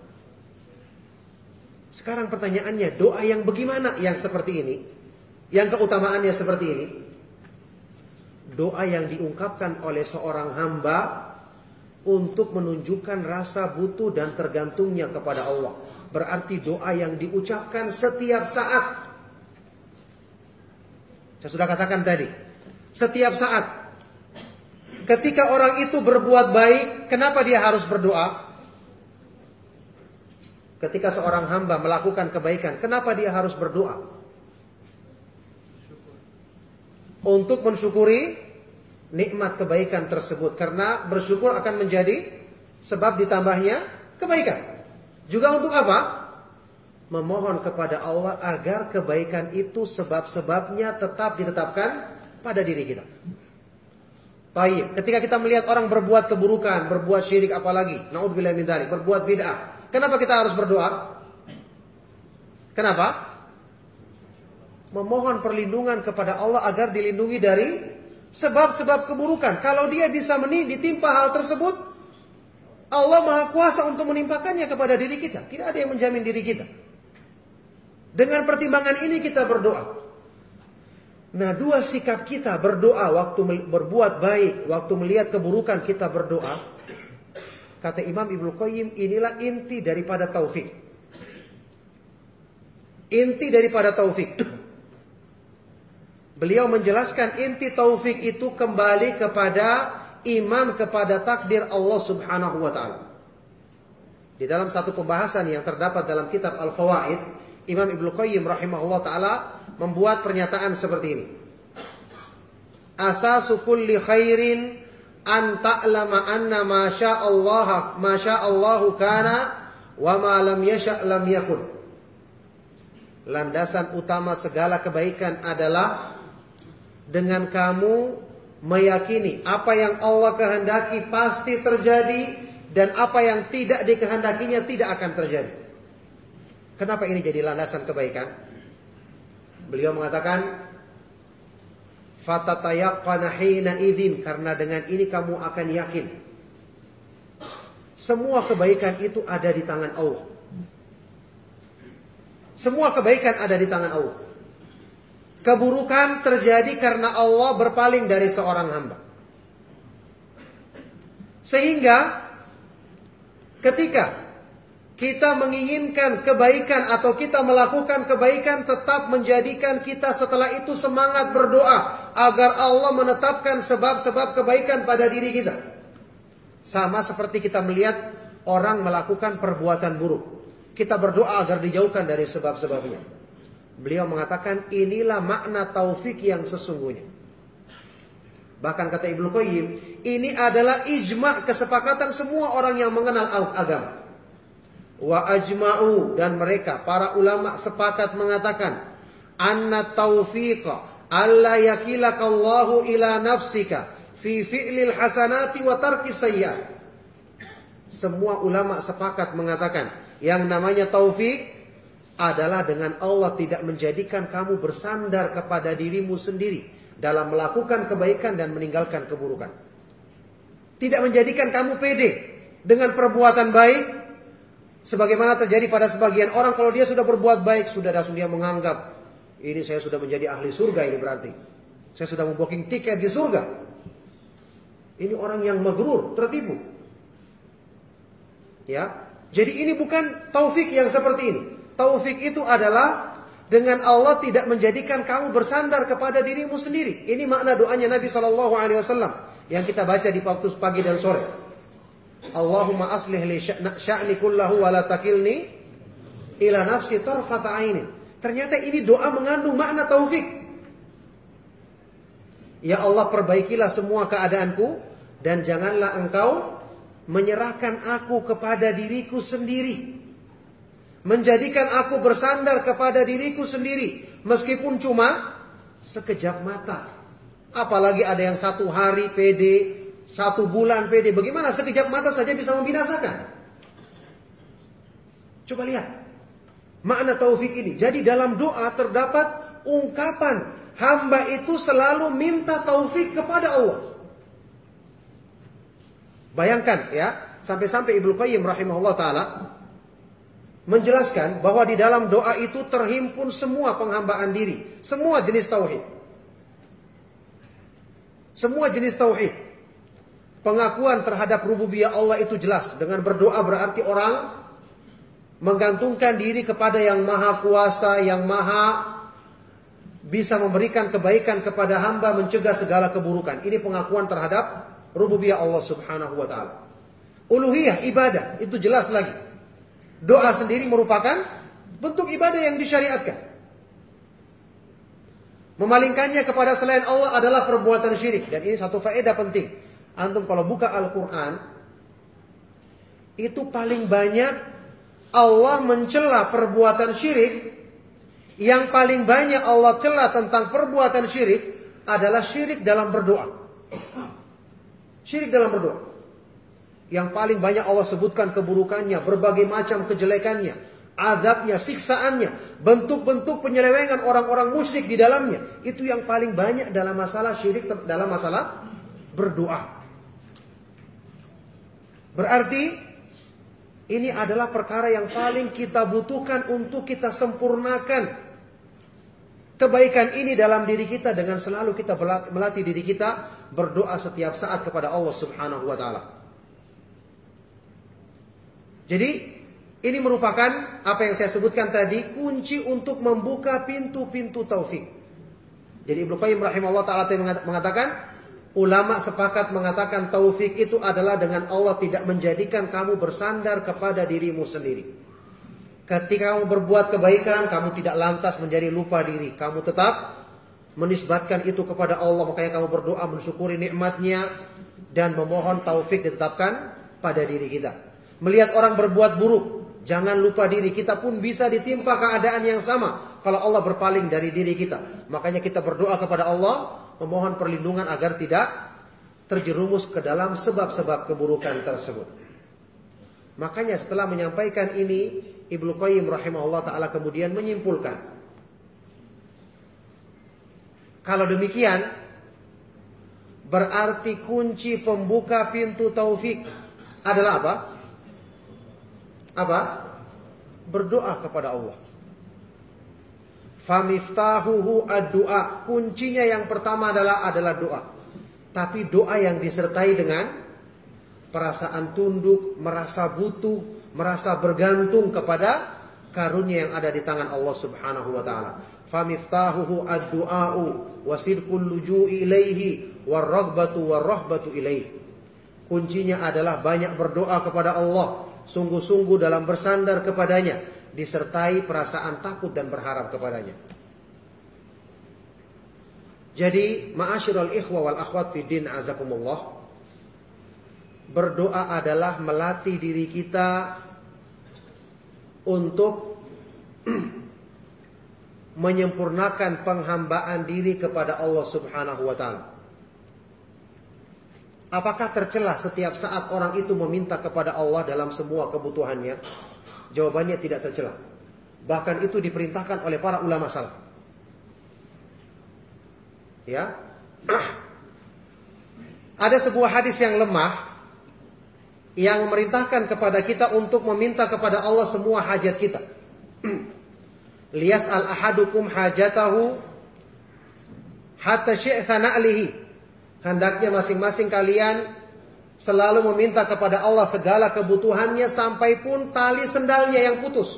Sekarang pertanyaannya, doa yang bagaimana yang seperti ini? Yang keutamaannya seperti ini? Doa yang diungkapkan oleh seorang hamba untuk menunjukkan rasa butuh dan tergantungnya kepada Allah. Berarti doa yang diucapkan setiap saat. Saya sudah katakan tadi, setiap saat. Ketika orang itu berbuat baik, kenapa dia harus berdoa? Ketika seorang hamba melakukan kebaikan, kenapa dia harus berdoa? Untuk mensyukuri nikmat kebaikan tersebut. Karena bersyukur akan menjadi sebab ditambahnya kebaikan. Juga untuk apa? Memohon kepada Allah agar kebaikan itu sebab-sebabnya tetap ditetapkan pada diri kita. Baik, ketika kita melihat orang berbuat keburukan, berbuat syirik apalagi, naudzubillah min dzalik, berbuat bid'ah, kenapa kita harus berdoa? Kenapa? Memohon perlindungan kepada Allah agar dilindungi dari sebab-sebab keburukan. Kalau dia bisa ditimpa hal tersebut, Allah Maha Kuasa untuk menimpakannya kepada diri kita. Tidak ada yang menjamin diri kita. Dengan pertimbangan ini kita berdoa. Nah, dua sikap kita berdoa waktu berbuat baik, waktu melihat keburukan kita berdoa. Kata Imam Ibnu Qayyim, inilah inti daripada taufik. Inti daripada taufik. Beliau menjelaskan inti taufik itu kembali kepada iman kepada takdir Allah Subhanahu wa taala. Di dalam satu pembahasan yang terdapat dalam kitab Al-Fawaid, Imam Ibnu Qayyim rahimahullah taala membuat pernyataan seperti ini. Asasu kulli khairin an ta'lama anna ma sya'allah ma sya'allahu kana wa ma lam yasha' lam yakun. Landasan utama segala kebaikan adalah dengan kamu meyakini apa yang Allah kehendaki pasti terjadi dan apa yang tidak dikehendakinya tidak akan terjadi. Kenapa ini jadi landasan kebaikan? Beliau mengatakan, Fatatayaqqana hina idzin, karena dengan ini kamu akan yakin semua kebaikan itu ada di tangan Allah. Semua kebaikan ada di tangan Allah. Keburukan terjadi karena Allah berpaling dari seorang hamba. Sehingga ketika kita menginginkan kebaikan atau kita melakukan kebaikan, tetap menjadikan kita setelah itu semangat berdoa agar Allah menetapkan sebab-sebab kebaikan pada diri kita. Sama seperti kita melihat orang melakukan perbuatan buruk, kita berdoa agar dijauhkan dari sebab-sebabnya. Beliau mengatakan inilah makna taufik yang sesungguhnya. Bahkan kata Ibnu Qayyim, ini adalah ijma' kesepakatan semua orang yang mengenal agama. Wa ajma'u, dan mereka para ulama sepakat mengatakan anna taufiqa alla yakilakallahu ila nafsika fi fi'lil hasanati wa tarkis sayyi'at. Semua ulama sepakat mengatakan yang namanya taufik adalah dengan Allah tidak menjadikan kamu bersandar kepada dirimu sendiri dalam melakukan kebaikan dan meninggalkan keburukan. Tidak menjadikan kamu pede dengan perbuatan baik, sebagaimana terjadi pada sebagian orang. Kalau dia sudah berbuat baik, sudah langsung dia menganggap ini saya sudah menjadi ahli surga, ini berarti saya sudah membooking tiket di surga. Ini orang yang magrur, tertipu. Ya, jadi ini bukan taufik yang seperti ini. Taufik itu adalah dengan Allah tidak menjadikan kamu bersandar kepada dirimu sendiri. Ini makna doanya Nabi shallallahu alaihi wasallam yang kita baca di waktu pagi dan sore. Allahumma aslih li sya'ni kullahu wa la takilni ila nafsi tarfata ainin. Ternyata ini doa mengandung makna taufik. Ya Allah, perbaikilah semua keadaanku dan janganlah engkau menyerahkan aku kepada diriku sendiri. Menjadikan aku bersandar kepada diriku sendiri, meskipun cuma sekejap mata. Apalagi ada yang satu hari pede, satu bulan pede. Bagaimana sekejap mata saja bisa membinasakan? Coba lihat makna taufik ini. Jadi dalam doa terdapat ungkapan hamba itu selalu minta taufik kepada Allah. Bayangkan ya, sampai-sampai Ibnu Qayyim rahimahullah ta'ala menjelaskan bahwa di dalam doa itu terhimpun semua penghambaan diri, semua jenis tauhid. Semua jenis tauhid. Pengakuan terhadap rububiyah Allah itu jelas. Dengan berdoa berarti orang menggantungkan diri kepada yang maha kuasa, yang maha bisa memberikan kebaikan kepada hamba, mencegah segala keburukan. Ini pengakuan terhadap rububiyah Allah subhanahu wa ta'ala. Uluhiyah, ibadah, itu jelas lagi. Doa sendiri merupakan bentuk ibadah yang disyariatkan. Memalingkannya kepada selain Allah adalah perbuatan syirik. Dan ini satu faedah penting. Antum kalau buka Al-Quran, itu paling banyak Allah mencela perbuatan syirik. Yang paling banyak Allah cela tentang perbuatan syirik adalah syirik dalam berdoa. Syirik dalam berdoa. Yang paling banyak Allah sebutkan keburukannya, berbagai macam kejelekannya, azabnya, siksaannya, bentuk-bentuk penyelewengan orang-orang musyrik di dalamnya. Itu yang paling banyak dalam masalah syirik, dalam masalah berdoa. Berarti ini adalah perkara yang paling kita butuhkan untuk kita sempurnakan kebaikan ini dalam diri kita dengan selalu kita melatih diri kita berdoa setiap saat kepada Allah subhanahu wa ta'ala. Jadi ini merupakan apa yang saya sebutkan tadi, kunci untuk membuka pintu-pintu taufik. Jadi Ibnu Qayyim rahimahullah ta'ala mengatakan, ulama sepakat mengatakan taufik itu adalah dengan Allah tidak menjadikan kamu bersandar kepada dirimu sendiri. Ketika kamu berbuat kebaikan, kamu tidak lantas menjadi lupa diri. Kamu tetap menisbatkan itu kepada Allah. Makanya kamu berdoa mensyukuri nikmatnya dan memohon taufik ditetapkan pada diri kita. Melihat orang berbuat buruk, jangan lupa diri. Kita pun bisa ditimpa keadaan yang sama kalau Allah berpaling dari diri kita. Makanya kita berdoa kepada Allah, memohon perlindungan agar tidak terjerumus ke dalam sebab-sebab keburukan tersebut. Makanya setelah menyampaikan ini, Ibnu Qayyim rahimahullah ta'ala kemudian menyimpulkan, kalau demikian, berarti kunci pembuka pintu taufik adalah apa? Apa? Berdoa kepada Allah. Famiftahuhu ad-du'a. Kuncinya yang pertama adalah adalah doa. Tapi doa yang disertai dengan perasaan tunduk, merasa butuh, merasa bergantung kepada karunia yang ada di tangan Allah Subhanahu wa taala. Famiftahuhu ad-du'a'u wasidqul luju'i ilaihi warraghbatu warrahbatu ilaihi. Kuncinya adalah banyak berdoa kepada Allah, sungguh-sungguh dalam bersandar kepadanya, disertai perasaan takut dan berharap kepadanya. Jadi, ma'asyiral ikhwa wal akhwat fi din azakumullah, berdoa adalah melatih diri kita untuk menyempurnakan penghambaan diri kepada Allah Subhanahu wa taala. Apakah tercela setiap saat orang itu meminta kepada Allah dalam semua kebutuhannya? Jawabannya tidak tercela. Bahkan itu diperintahkan oleh para ulama salaf. Ya. Ada sebuah hadis yang lemah yang memerintahkan kepada kita untuk meminta kepada Allah semua hajat kita. Liyas'al ahadukum hajatahu hatta syi'tha na'lihi. Hendaknya masing-masing kalian selalu meminta kepada Allah segala kebutuhannya sampai pun tali sendalnya yang putus.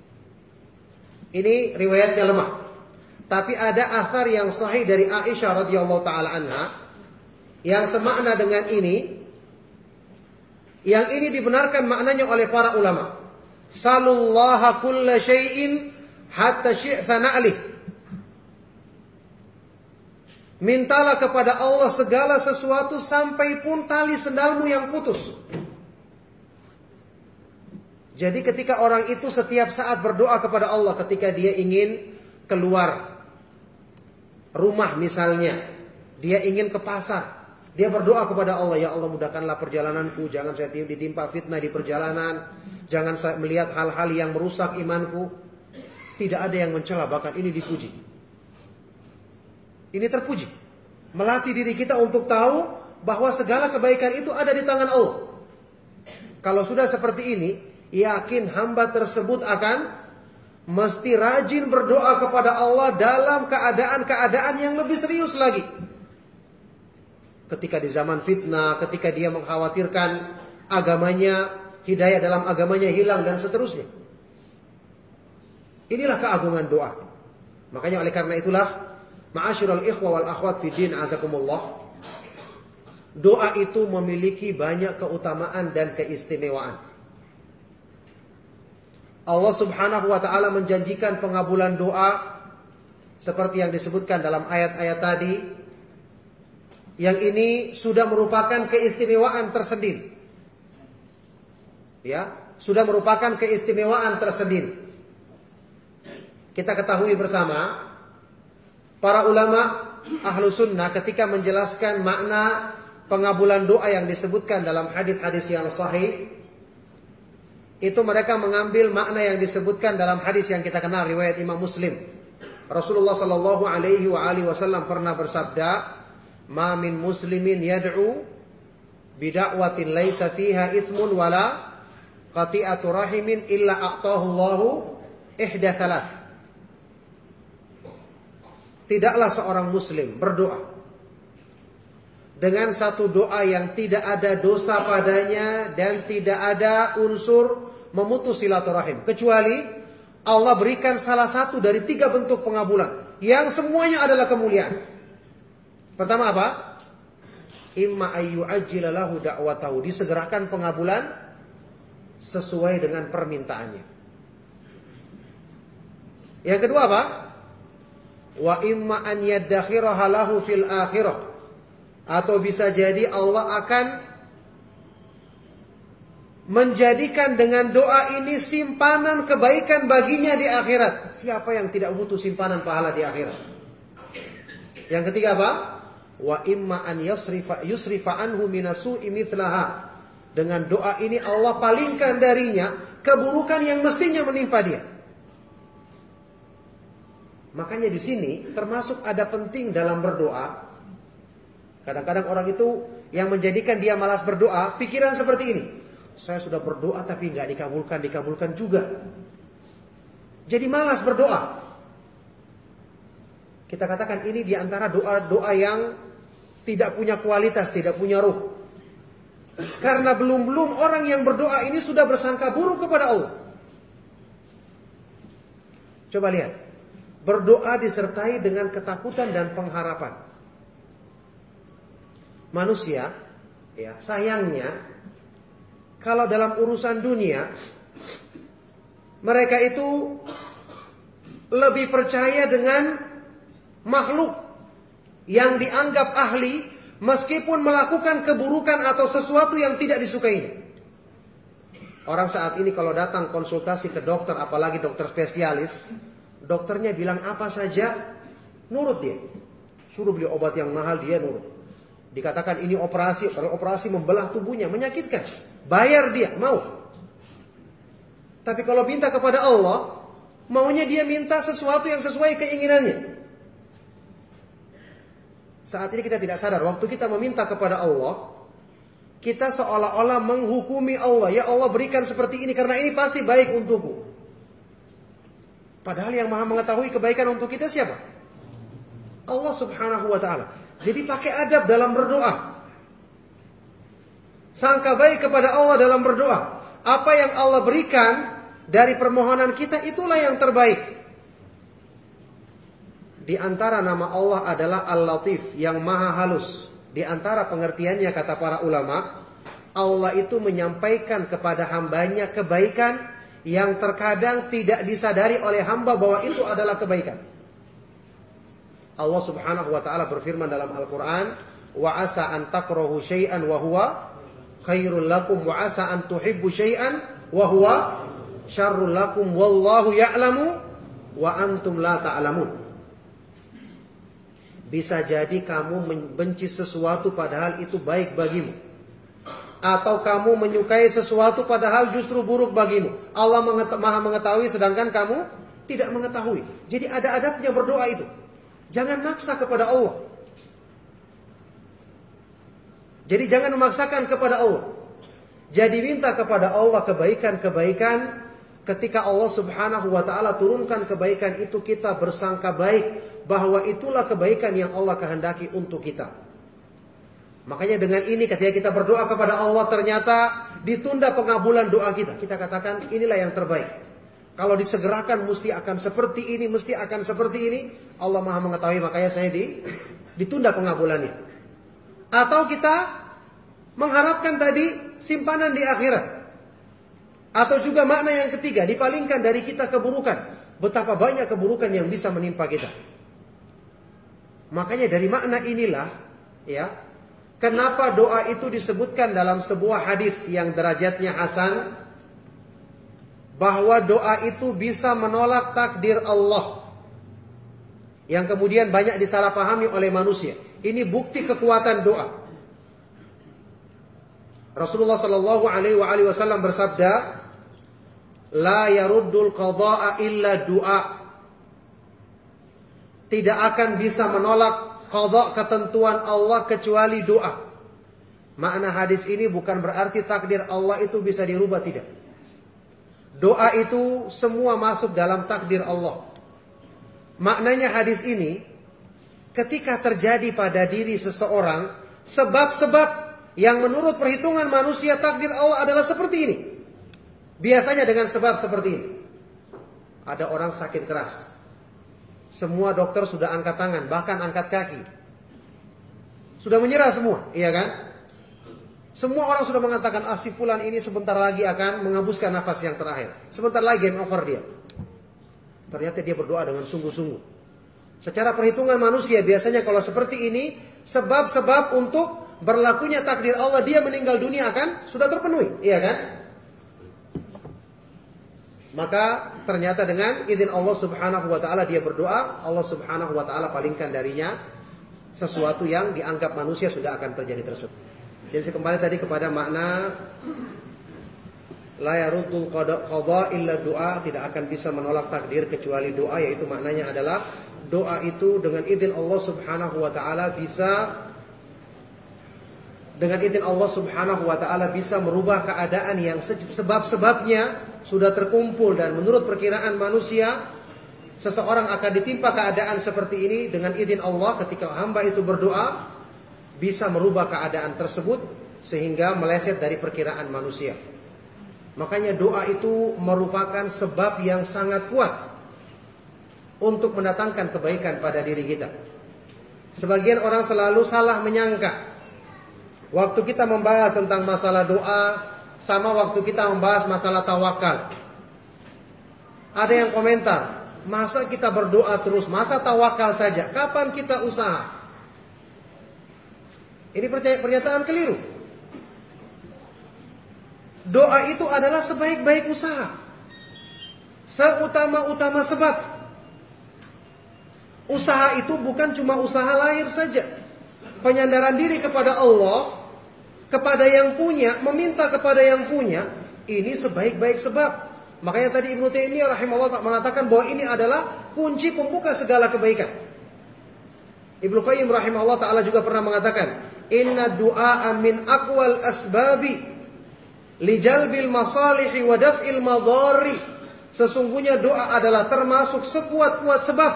Ini riwayatnya lemah. Tapi ada athar yang sahih dari Aisyah radhiyallahu taala anha yang semakna dengan ini. Yang ini dibenarkan maknanya oleh para ulama. Salullaha kulla syai'in hatta syi'tha na'lih. Mintalah kepada Allah segala sesuatu sampai pun tali sendalmu yang putus. Jadi ketika orang itu setiap saat berdoa kepada Allah ketika dia ingin keluar rumah misalnya, dia ingin ke pasar, dia berdoa kepada Allah, ya Allah mudahkanlah perjalananku, jangan saya ditimpa fitnah di perjalanan, jangan saya melihat hal-hal yang merusak imanku. Tidak ada yang mencela, bahkan ini dipuji. Ini terpuji. Melatih diri kita untuk tahu bahwa segala kebaikan itu ada di tangan Allah. Kalau sudah seperti ini, yakin hamba tersebut akan mesti rajin berdoa kepada Allah dalam keadaan-keadaan yang lebih serius lagi. Ketika di zaman fitnah, ketika dia mengkhawatirkan agamanya, hidayah dalam agamanya hilang dan seterusnya. Inilah keagungan doa. Makanya oleh karena itulah, ma'asyiral ikhwa wal akhwat fi din azakumullah, doa itu memiliki banyak keutamaan dan keistimewaan. Allah Subhanahu wa taala menjanjikan pengabulan doa seperti yang disebutkan dalam ayat-ayat tadi. Yang ini sudah merupakan keistimewaan tersendiri. Ya, sudah merupakan keistimewaan tersendiri. Kita ketahui bersama, para ulama ahlu sunnah ketika menjelaskan makna pengabulan doa yang disebutkan dalam hadis-hadis yang sahih, itu mereka mengambil makna yang disebutkan dalam hadis yang kita kenal riwayat Imam Muslim. Rasulullah sallallahu alaihi wa alihi wasallam pernah bersabda, "Ma min muslimin yad'u bida'watin laisa fiha ithmun wala qati'atu rahimin illa a'tahu Allahu ihda thalath." Tidaklah seorang muslim berdoa dengan satu doa yang tidak ada dosa padanya dan tidak ada unsur memutus silaturahim, kecuali Allah berikan salah satu dari tiga bentuk pengabulan yang semuanya adalah kemuliaan. Pertama apa? Imma ayyu'ajjila lahu da'watahu, disegerakan pengabulan sesuai dengan permintaannya. Yang kedua apa? Wa imma an yaddakhiraha lahu fil akhirah, atau bisa jadi Allah akan menjadikan dengan doa ini simpanan kebaikan baginya di akhirat. Siapa yang tidak butuh simpanan pahala di akhirat? Yang ketiga apa? Wa imma an yusrifa yusrifa anhu minasu'i mithlaha. Dengan doa ini Allah palingkan darinya keburukan yang mestinya menimpa dia. Makanya di sini termasuk ada penting dalam berdoa, Kadang-kadang orang itu yang menjadikan dia malas berdoa, pikiran seperti ini. Saya sudah berdoa tapi nggak dikabulkan, dikabulkan juga. Jadi malas berdoa. Kita katakan ini diantara doa-doa yang tidak punya kualitas, tidak punya ruh. Karena belum-belum orang yang berdoa ini sudah bersangka buruk kepada Allah. Coba lihat. Berdoa disertai dengan ketakutan dan pengharapan. Manusia, ya, sayangnya kalau dalam urusan dunia mereka itu lebih percaya dengan makhluk yang dianggap ahli meskipun melakukan keburukan atau sesuatu yang tidak disukainya. Orang saat ini kalau datang konsultasi ke dokter, apalagi dokter spesialis, dokternya bilang apa saja nurut dia. Suruh beli obat yang mahal dia nurut. Dikatakan ini operasi, kalau operasi membelah tubuhnya, menyakitkan. Bayar dia, mau. Tapi kalau minta kepada Allah, maunya dia minta sesuatu yang sesuai keinginannya. Saat ini kita tidak sadar, waktu kita meminta kepada Allah, kita seolah-olah menghukumi Allah. Ya Allah berikan seperti ini, karena ini pasti baik untukku. Padahal yang maha mengetahui kebaikan untuk kita siapa? Allah subhanahu wa ta'ala. Jadi pakai adab dalam berdoa. Sangka baik kepada Allah dalam berdoa. Apa yang Allah berikan dari permohonan kita, itulah yang terbaik. Di antara nama Allah adalah Al-Latif, yang maha halus. Di antara pengertiannya kata para ulama, Allah itu menyampaikan kepada hambanya kebaikan yang terkadang tidak disadari oleh hamba bahwa itu adalah kebaikan. Allah subhanahu wa ta'ala berfirman dalam Al-Quran, wa asa an takrahu syai'an wa huwa khairul lakum, wa asa an tuhibbu syai'an wa huwa syarrul lakum, wallahu ya'lamu wa antum la ta'lamun. Bisa jadi kamu membenci sesuatu padahal itu baik bagimu, atau kamu menyukai sesuatu padahal justru buruk bagimu. Allah maha mengetahui sedangkan kamu tidak mengetahui. Jadi ada adabnya berdoa itu. Jangan maksa kepada Allah. Jadi jangan memaksakan kepada Allah. Jadi minta kepada Allah kebaikan-kebaikan. Ketika Allah subhanahu wa ta'ala turunkan kebaikan itu, kita bersangka baik bahwa itulah kebaikan yang Allah kehendaki untuk kita. Makanya dengan ini ketika kita berdoa kepada Allah, ternyata ditunda pengabulan doa kita. Kita katakan inilah yang terbaik. Kalau disegerakan mesti akan seperti ini, mesti akan seperti ini. Allah maha mengetahui, makanya saya di, ditunda pengabulannya. Atau kita mengharapkan tadi simpanan di akhirat. Atau juga makna yang ketiga, dipalingkan dari kita keburukan. Betapa banyak keburukan yang bisa menimpa kita. Makanya dari makna inilah, ya, kenapa doa itu disebutkan dalam sebuah hadis yang derajatnya hasan, bahwa doa itu bisa menolak takdir Allah, yang kemudian banyak disalahpahami oleh manusia. Ini bukti kekuatan doa. Rasulullah Shallallahu Alaihi Wasallam bersabda, "La yaruddul qada'a illa doa." Tidak akan bisa menolak qada, ketentuan Allah, kecuali doa. Makna hadis ini bukan berarti takdir Allah itu bisa dirubah, tidak. Doa itu semua masuk dalam takdir Allah. Maknanya hadis ini, ketika terjadi pada diri seseorang sebab-sebab yang menurut perhitungan manusia takdir Allah adalah seperti ini. Biasanya dengan sebab seperti ini. Ada orang sakit keras. Semua dokter sudah angkat tangan, bahkan angkat kaki. Sudah menyerah semua, iya kan? Semua orang sudah mengatakan, ah si fulan ini sebentar lagi akan menghabiskan nafas yang terakhir. Sebentar lagi game over dia. Ternyata dia berdoa dengan sungguh-sungguh. Secara perhitungan manusia biasanya kalau seperti ini, sebab-sebab untuk berlakunya takdir Allah, dia meninggal dunia akan sudah terpenuhi, iya kan? Maka ternyata dengan izin Allah subhanahu wa ta'ala dia berdoa, Allah subhanahu wa ta'ala palingkan darinya sesuatu yang dianggap manusia sudah akan terjadi tersebut. Jadi saya kembali tadi kepada makna la yaruddul qada illa doa, tidak akan bisa menolak takdir kecuali doa, yaitu maknanya adalah doa itu dengan izin Allah subhanahu wa ta'ala bisa dengan izin Allah Subhanahu wa taala bisa merubah keadaan yang sebab-sebabnya sudah terkumpul, dan menurut perkiraan manusia seseorang akan ditimpa keadaan seperti ini. Dengan izin Allah, ketika hamba itu berdoa, bisa merubah keadaan tersebut sehingga meleset dari perkiraan manusia. Makanya doa itu merupakan sebab yang sangat kuat untuk mendatangkan kebaikan pada diri kita. Sebagian orang selalu salah menyangka waktu kita membahas tentang masalah doa sama waktu kita membahas masalah tawakal. Ada yang komentar, masa kita berdoa terus, masa tawakal saja, kapan kita usaha? Ini pernyataan keliru. Doa itu adalah sebaik-baik usaha, seutama-utama sebab. Usaha itu bukan cuma usaha lahir saja. Penyandaran diri kepada Allah, kepada yang punya, meminta kepada yang punya, ini sebaik-baik sebab. Makanya tadi Ibnu Taimiyah rahimahullah mengatakan bahwa ini adalah kunci pembuka segala kebaikan. Ibnu Qayyim rahimahullah taala juga pernah mengatakan, inna du'a min aqwal asbabi lijalbil masalihi wa daf'il madari. Sesungguhnya doa adalah termasuk sekuat-kuat sebab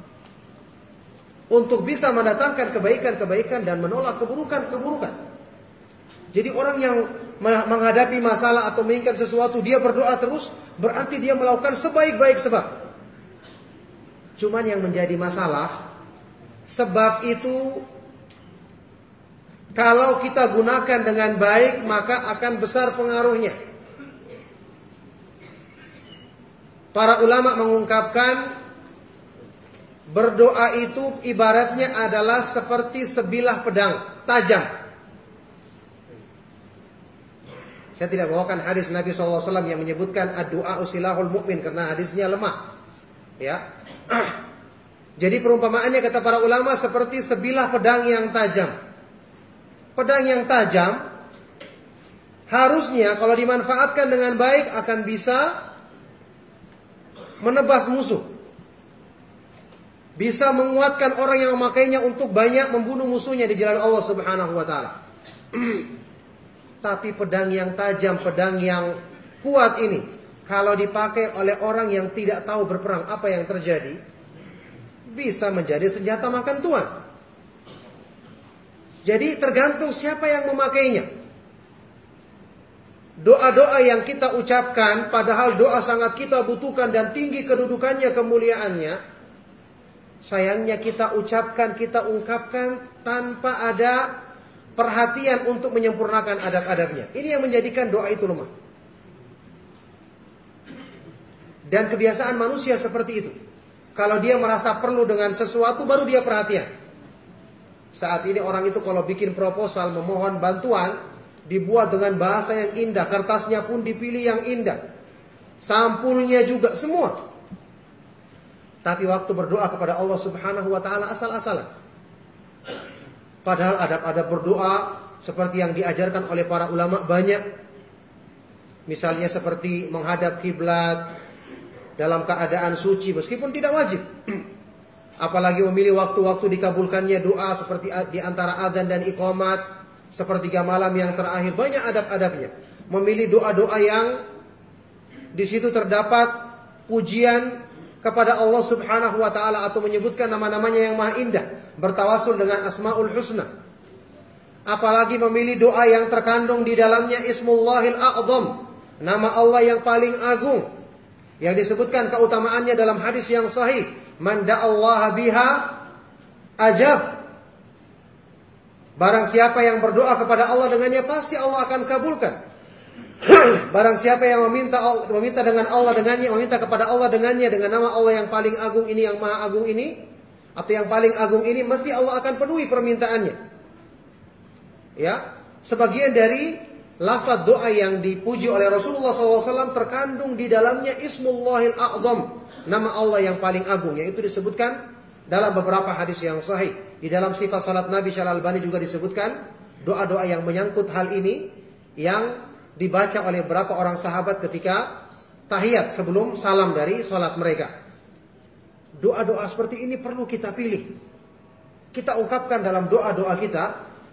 untuk bisa mendatangkan kebaikan-kebaikan dan menolak keburukan-keburukan. Jadi orang yang menghadapi masalah atau menginginkan sesuatu, dia berdoa terus, berarti dia melakukan sebaik-baik sebab. Cuman yang menjadi masalah, sebab itu kalau kita gunakan dengan baik, maka akan besar pengaruhnya. Para ulama mengungkapkan, berdoa itu ibaratnya adalah seperti sebilah pedang tajam. Saya tidak bawakan hadis Nabi shallallahu alaihi wasallam yang menyebutkan ad-du'a usilahul mu'min, karena hadisnya lemah. Ya. Jadi perumpamaannya kata para ulama seperti sebilah pedang yang tajam. Pedang yang tajam harusnya kalau dimanfaatkan dengan baik akan bisa menebas musuh. Bisa menguatkan orang yang memakainya untuk banyak membunuh musuhnya di jalan Allah Subhanahu wa taala. Tapi pedang yang tajam, pedang yang kuat ini, kalau dipakai oleh orang yang tidak tahu berperang apa yang terjadi, bisa menjadi senjata makan tuan. Jadi tergantung siapa yang memakainya. Doa-doa yang kita ucapkan, padahal doa sangat kita butuhkan dan tinggi kedudukannya, kemuliaannya, sayangnya kita ucapkan, kita ungkapkan tanpa ada perhatian untuk menyempurnakan adab-adabnya. Ini yang menjadikan doa itu lemah. Dan kebiasaan manusia seperti itu. Kalau dia merasa perlu dengan sesuatu, baru dia perhatian. Saat ini orang itu kalau bikin proposal, memohon bantuan, dibuat dengan bahasa yang indah, kertasnya pun dipilih yang indah, sampulnya juga semua. Tapi waktu berdoa kepada Allah Subhanahu wa taala asal-asalan. Padahal adab-adab berdoa seperti yang diajarkan oleh para ulama banyak. Misalnya seperti menghadap kiblat dalam keadaan suci meskipun tidak wajib. Apalagi memilih waktu-waktu dikabulkannya doa seperti di antara adzan dan iqamat, sepertiga malam yang terakhir, banyak adab-adabnya. Memilih doa-doa yang di situ terdapat pujian kepada Allah Subhanahu wa taala atau menyebutkan nama-namanya yang maha indah, bertawasul dengan Asmaul Husna. Apalagi memilih doa yang terkandung di dalamnya Ismullahil A'zam, nama Allah yang paling agung, yang disebutkan keutamaannya dalam hadis yang sahih. Man da'allaha biha ajab. Barang siapa yang berdoa kepada Allah dengannya, pasti Allah akan kabulkan. Barang siapa yang meminta meminta dengan Allah dengannya, meminta kepada Allah dengannya dengan nama Allah yang paling agung ini, yang maha agung ini, atau yang paling agung ini, mesti Allah akan penuhi permintaannya. Ya, sebagian dari lafaz doa yang dipuji oleh Rasulullah shallallahu alaihi wasallam terkandung di dalamnya Ismullahil A'zam, nama Allah yang paling agung, yang itu disebutkan dalam beberapa hadis yang sahih. Di dalam sifat salat Nabi Syekh Al-Albani juga disebutkan doa-doa yang menyangkut hal ini yang dibaca oleh beberapa orang sahabat ketika tahiyat sebelum salam dari salat mereka. Doa-doa seperti ini perlu kita pilih. Kita ungkapkan dalam doa-doa kita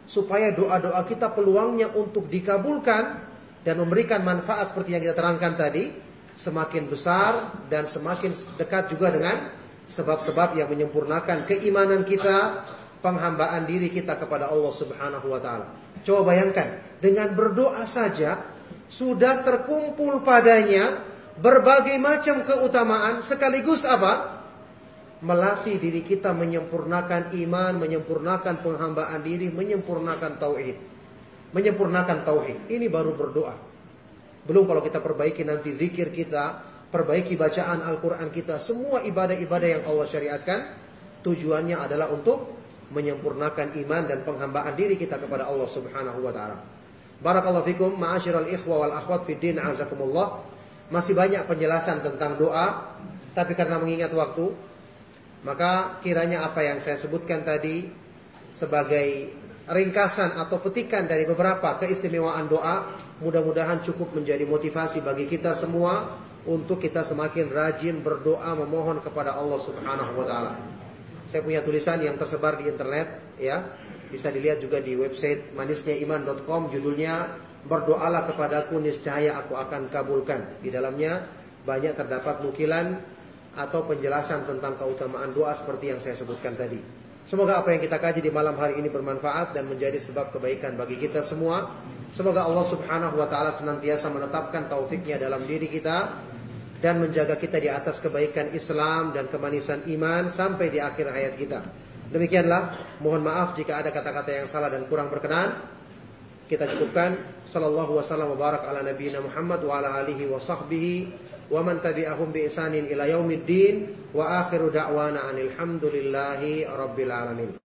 supaya doa-doa kita peluangnya untuk dikabulkan dan memberikan manfaat seperti yang kita terangkan tadi semakin besar dan semakin dekat juga dengan sebab-sebab yang menyempurnakan keimanan kita, penghambaan diri kita kepada Allah Subhanahu wa taala. Coba bayangkan, dengan berdoa saja sudah terkumpul padanya berbagai macam keutamaan, sekaligus apa? Melatih diri kita menyempurnakan iman, menyempurnakan penghambaan diri, menyempurnakan tauhid. Menyempurnakan tauhid. Ini baru berdoa. Belum kalau kita perbaiki nanti zikir kita, perbaiki bacaan Al-Quran kita, semua ibadah-ibadah yang Allah syariatkan, tujuannya adalah untuk menyempurnakan iman dan penghambaan diri kita kepada Allah Subhanahu wa taala. Barakallahu fikum, ma'asyiral ikhwa wal akhwat fid din, azakumullah. Masih banyak penjelasan tentang doa, tapi karena mengingat waktu, maka kiranya apa yang saya sebutkan tadi sebagai ringkasan atau petikan dari beberapa keistimewaan doa, mudah-mudahan cukup menjadi motivasi bagi kita semua untuk kita semakin rajin berdoa memohon kepada Allah Subhanahu wa taala. Saya punya tulisan yang tersebar di internet, ya. Bisa dilihat juga di website manisnya iman dot com, judulnya Berdoalah kepadaku niscaya aku akan kabulkan. Di dalamnya banyak terdapat nukilan atau penjelasan tentang keutamaan doa seperti yang saya sebutkan tadi. Semoga apa yang kita kaji di malam hari ini bermanfaat dan menjadi sebab kebaikan bagi kita semua. Semoga Allah Subhanahu wa taala senantiasa menetapkan taufiknya dalam diri kita dan menjaga kita di atas kebaikan Islam dan kemanisan iman sampai di akhir hayat kita. Demikianlah, mohon maaf jika ada kata-kata yang salah dan kurang berkenan. Kita cukupkan. Sallallahu wasallam wa barak ala nabiyina Muhammad wa ala alihi wa sahbihi wa man tabi'ahum bi ihsanin ila yaumiddin wa akhiru da'wana anil hamdulillahi rabbil alamin.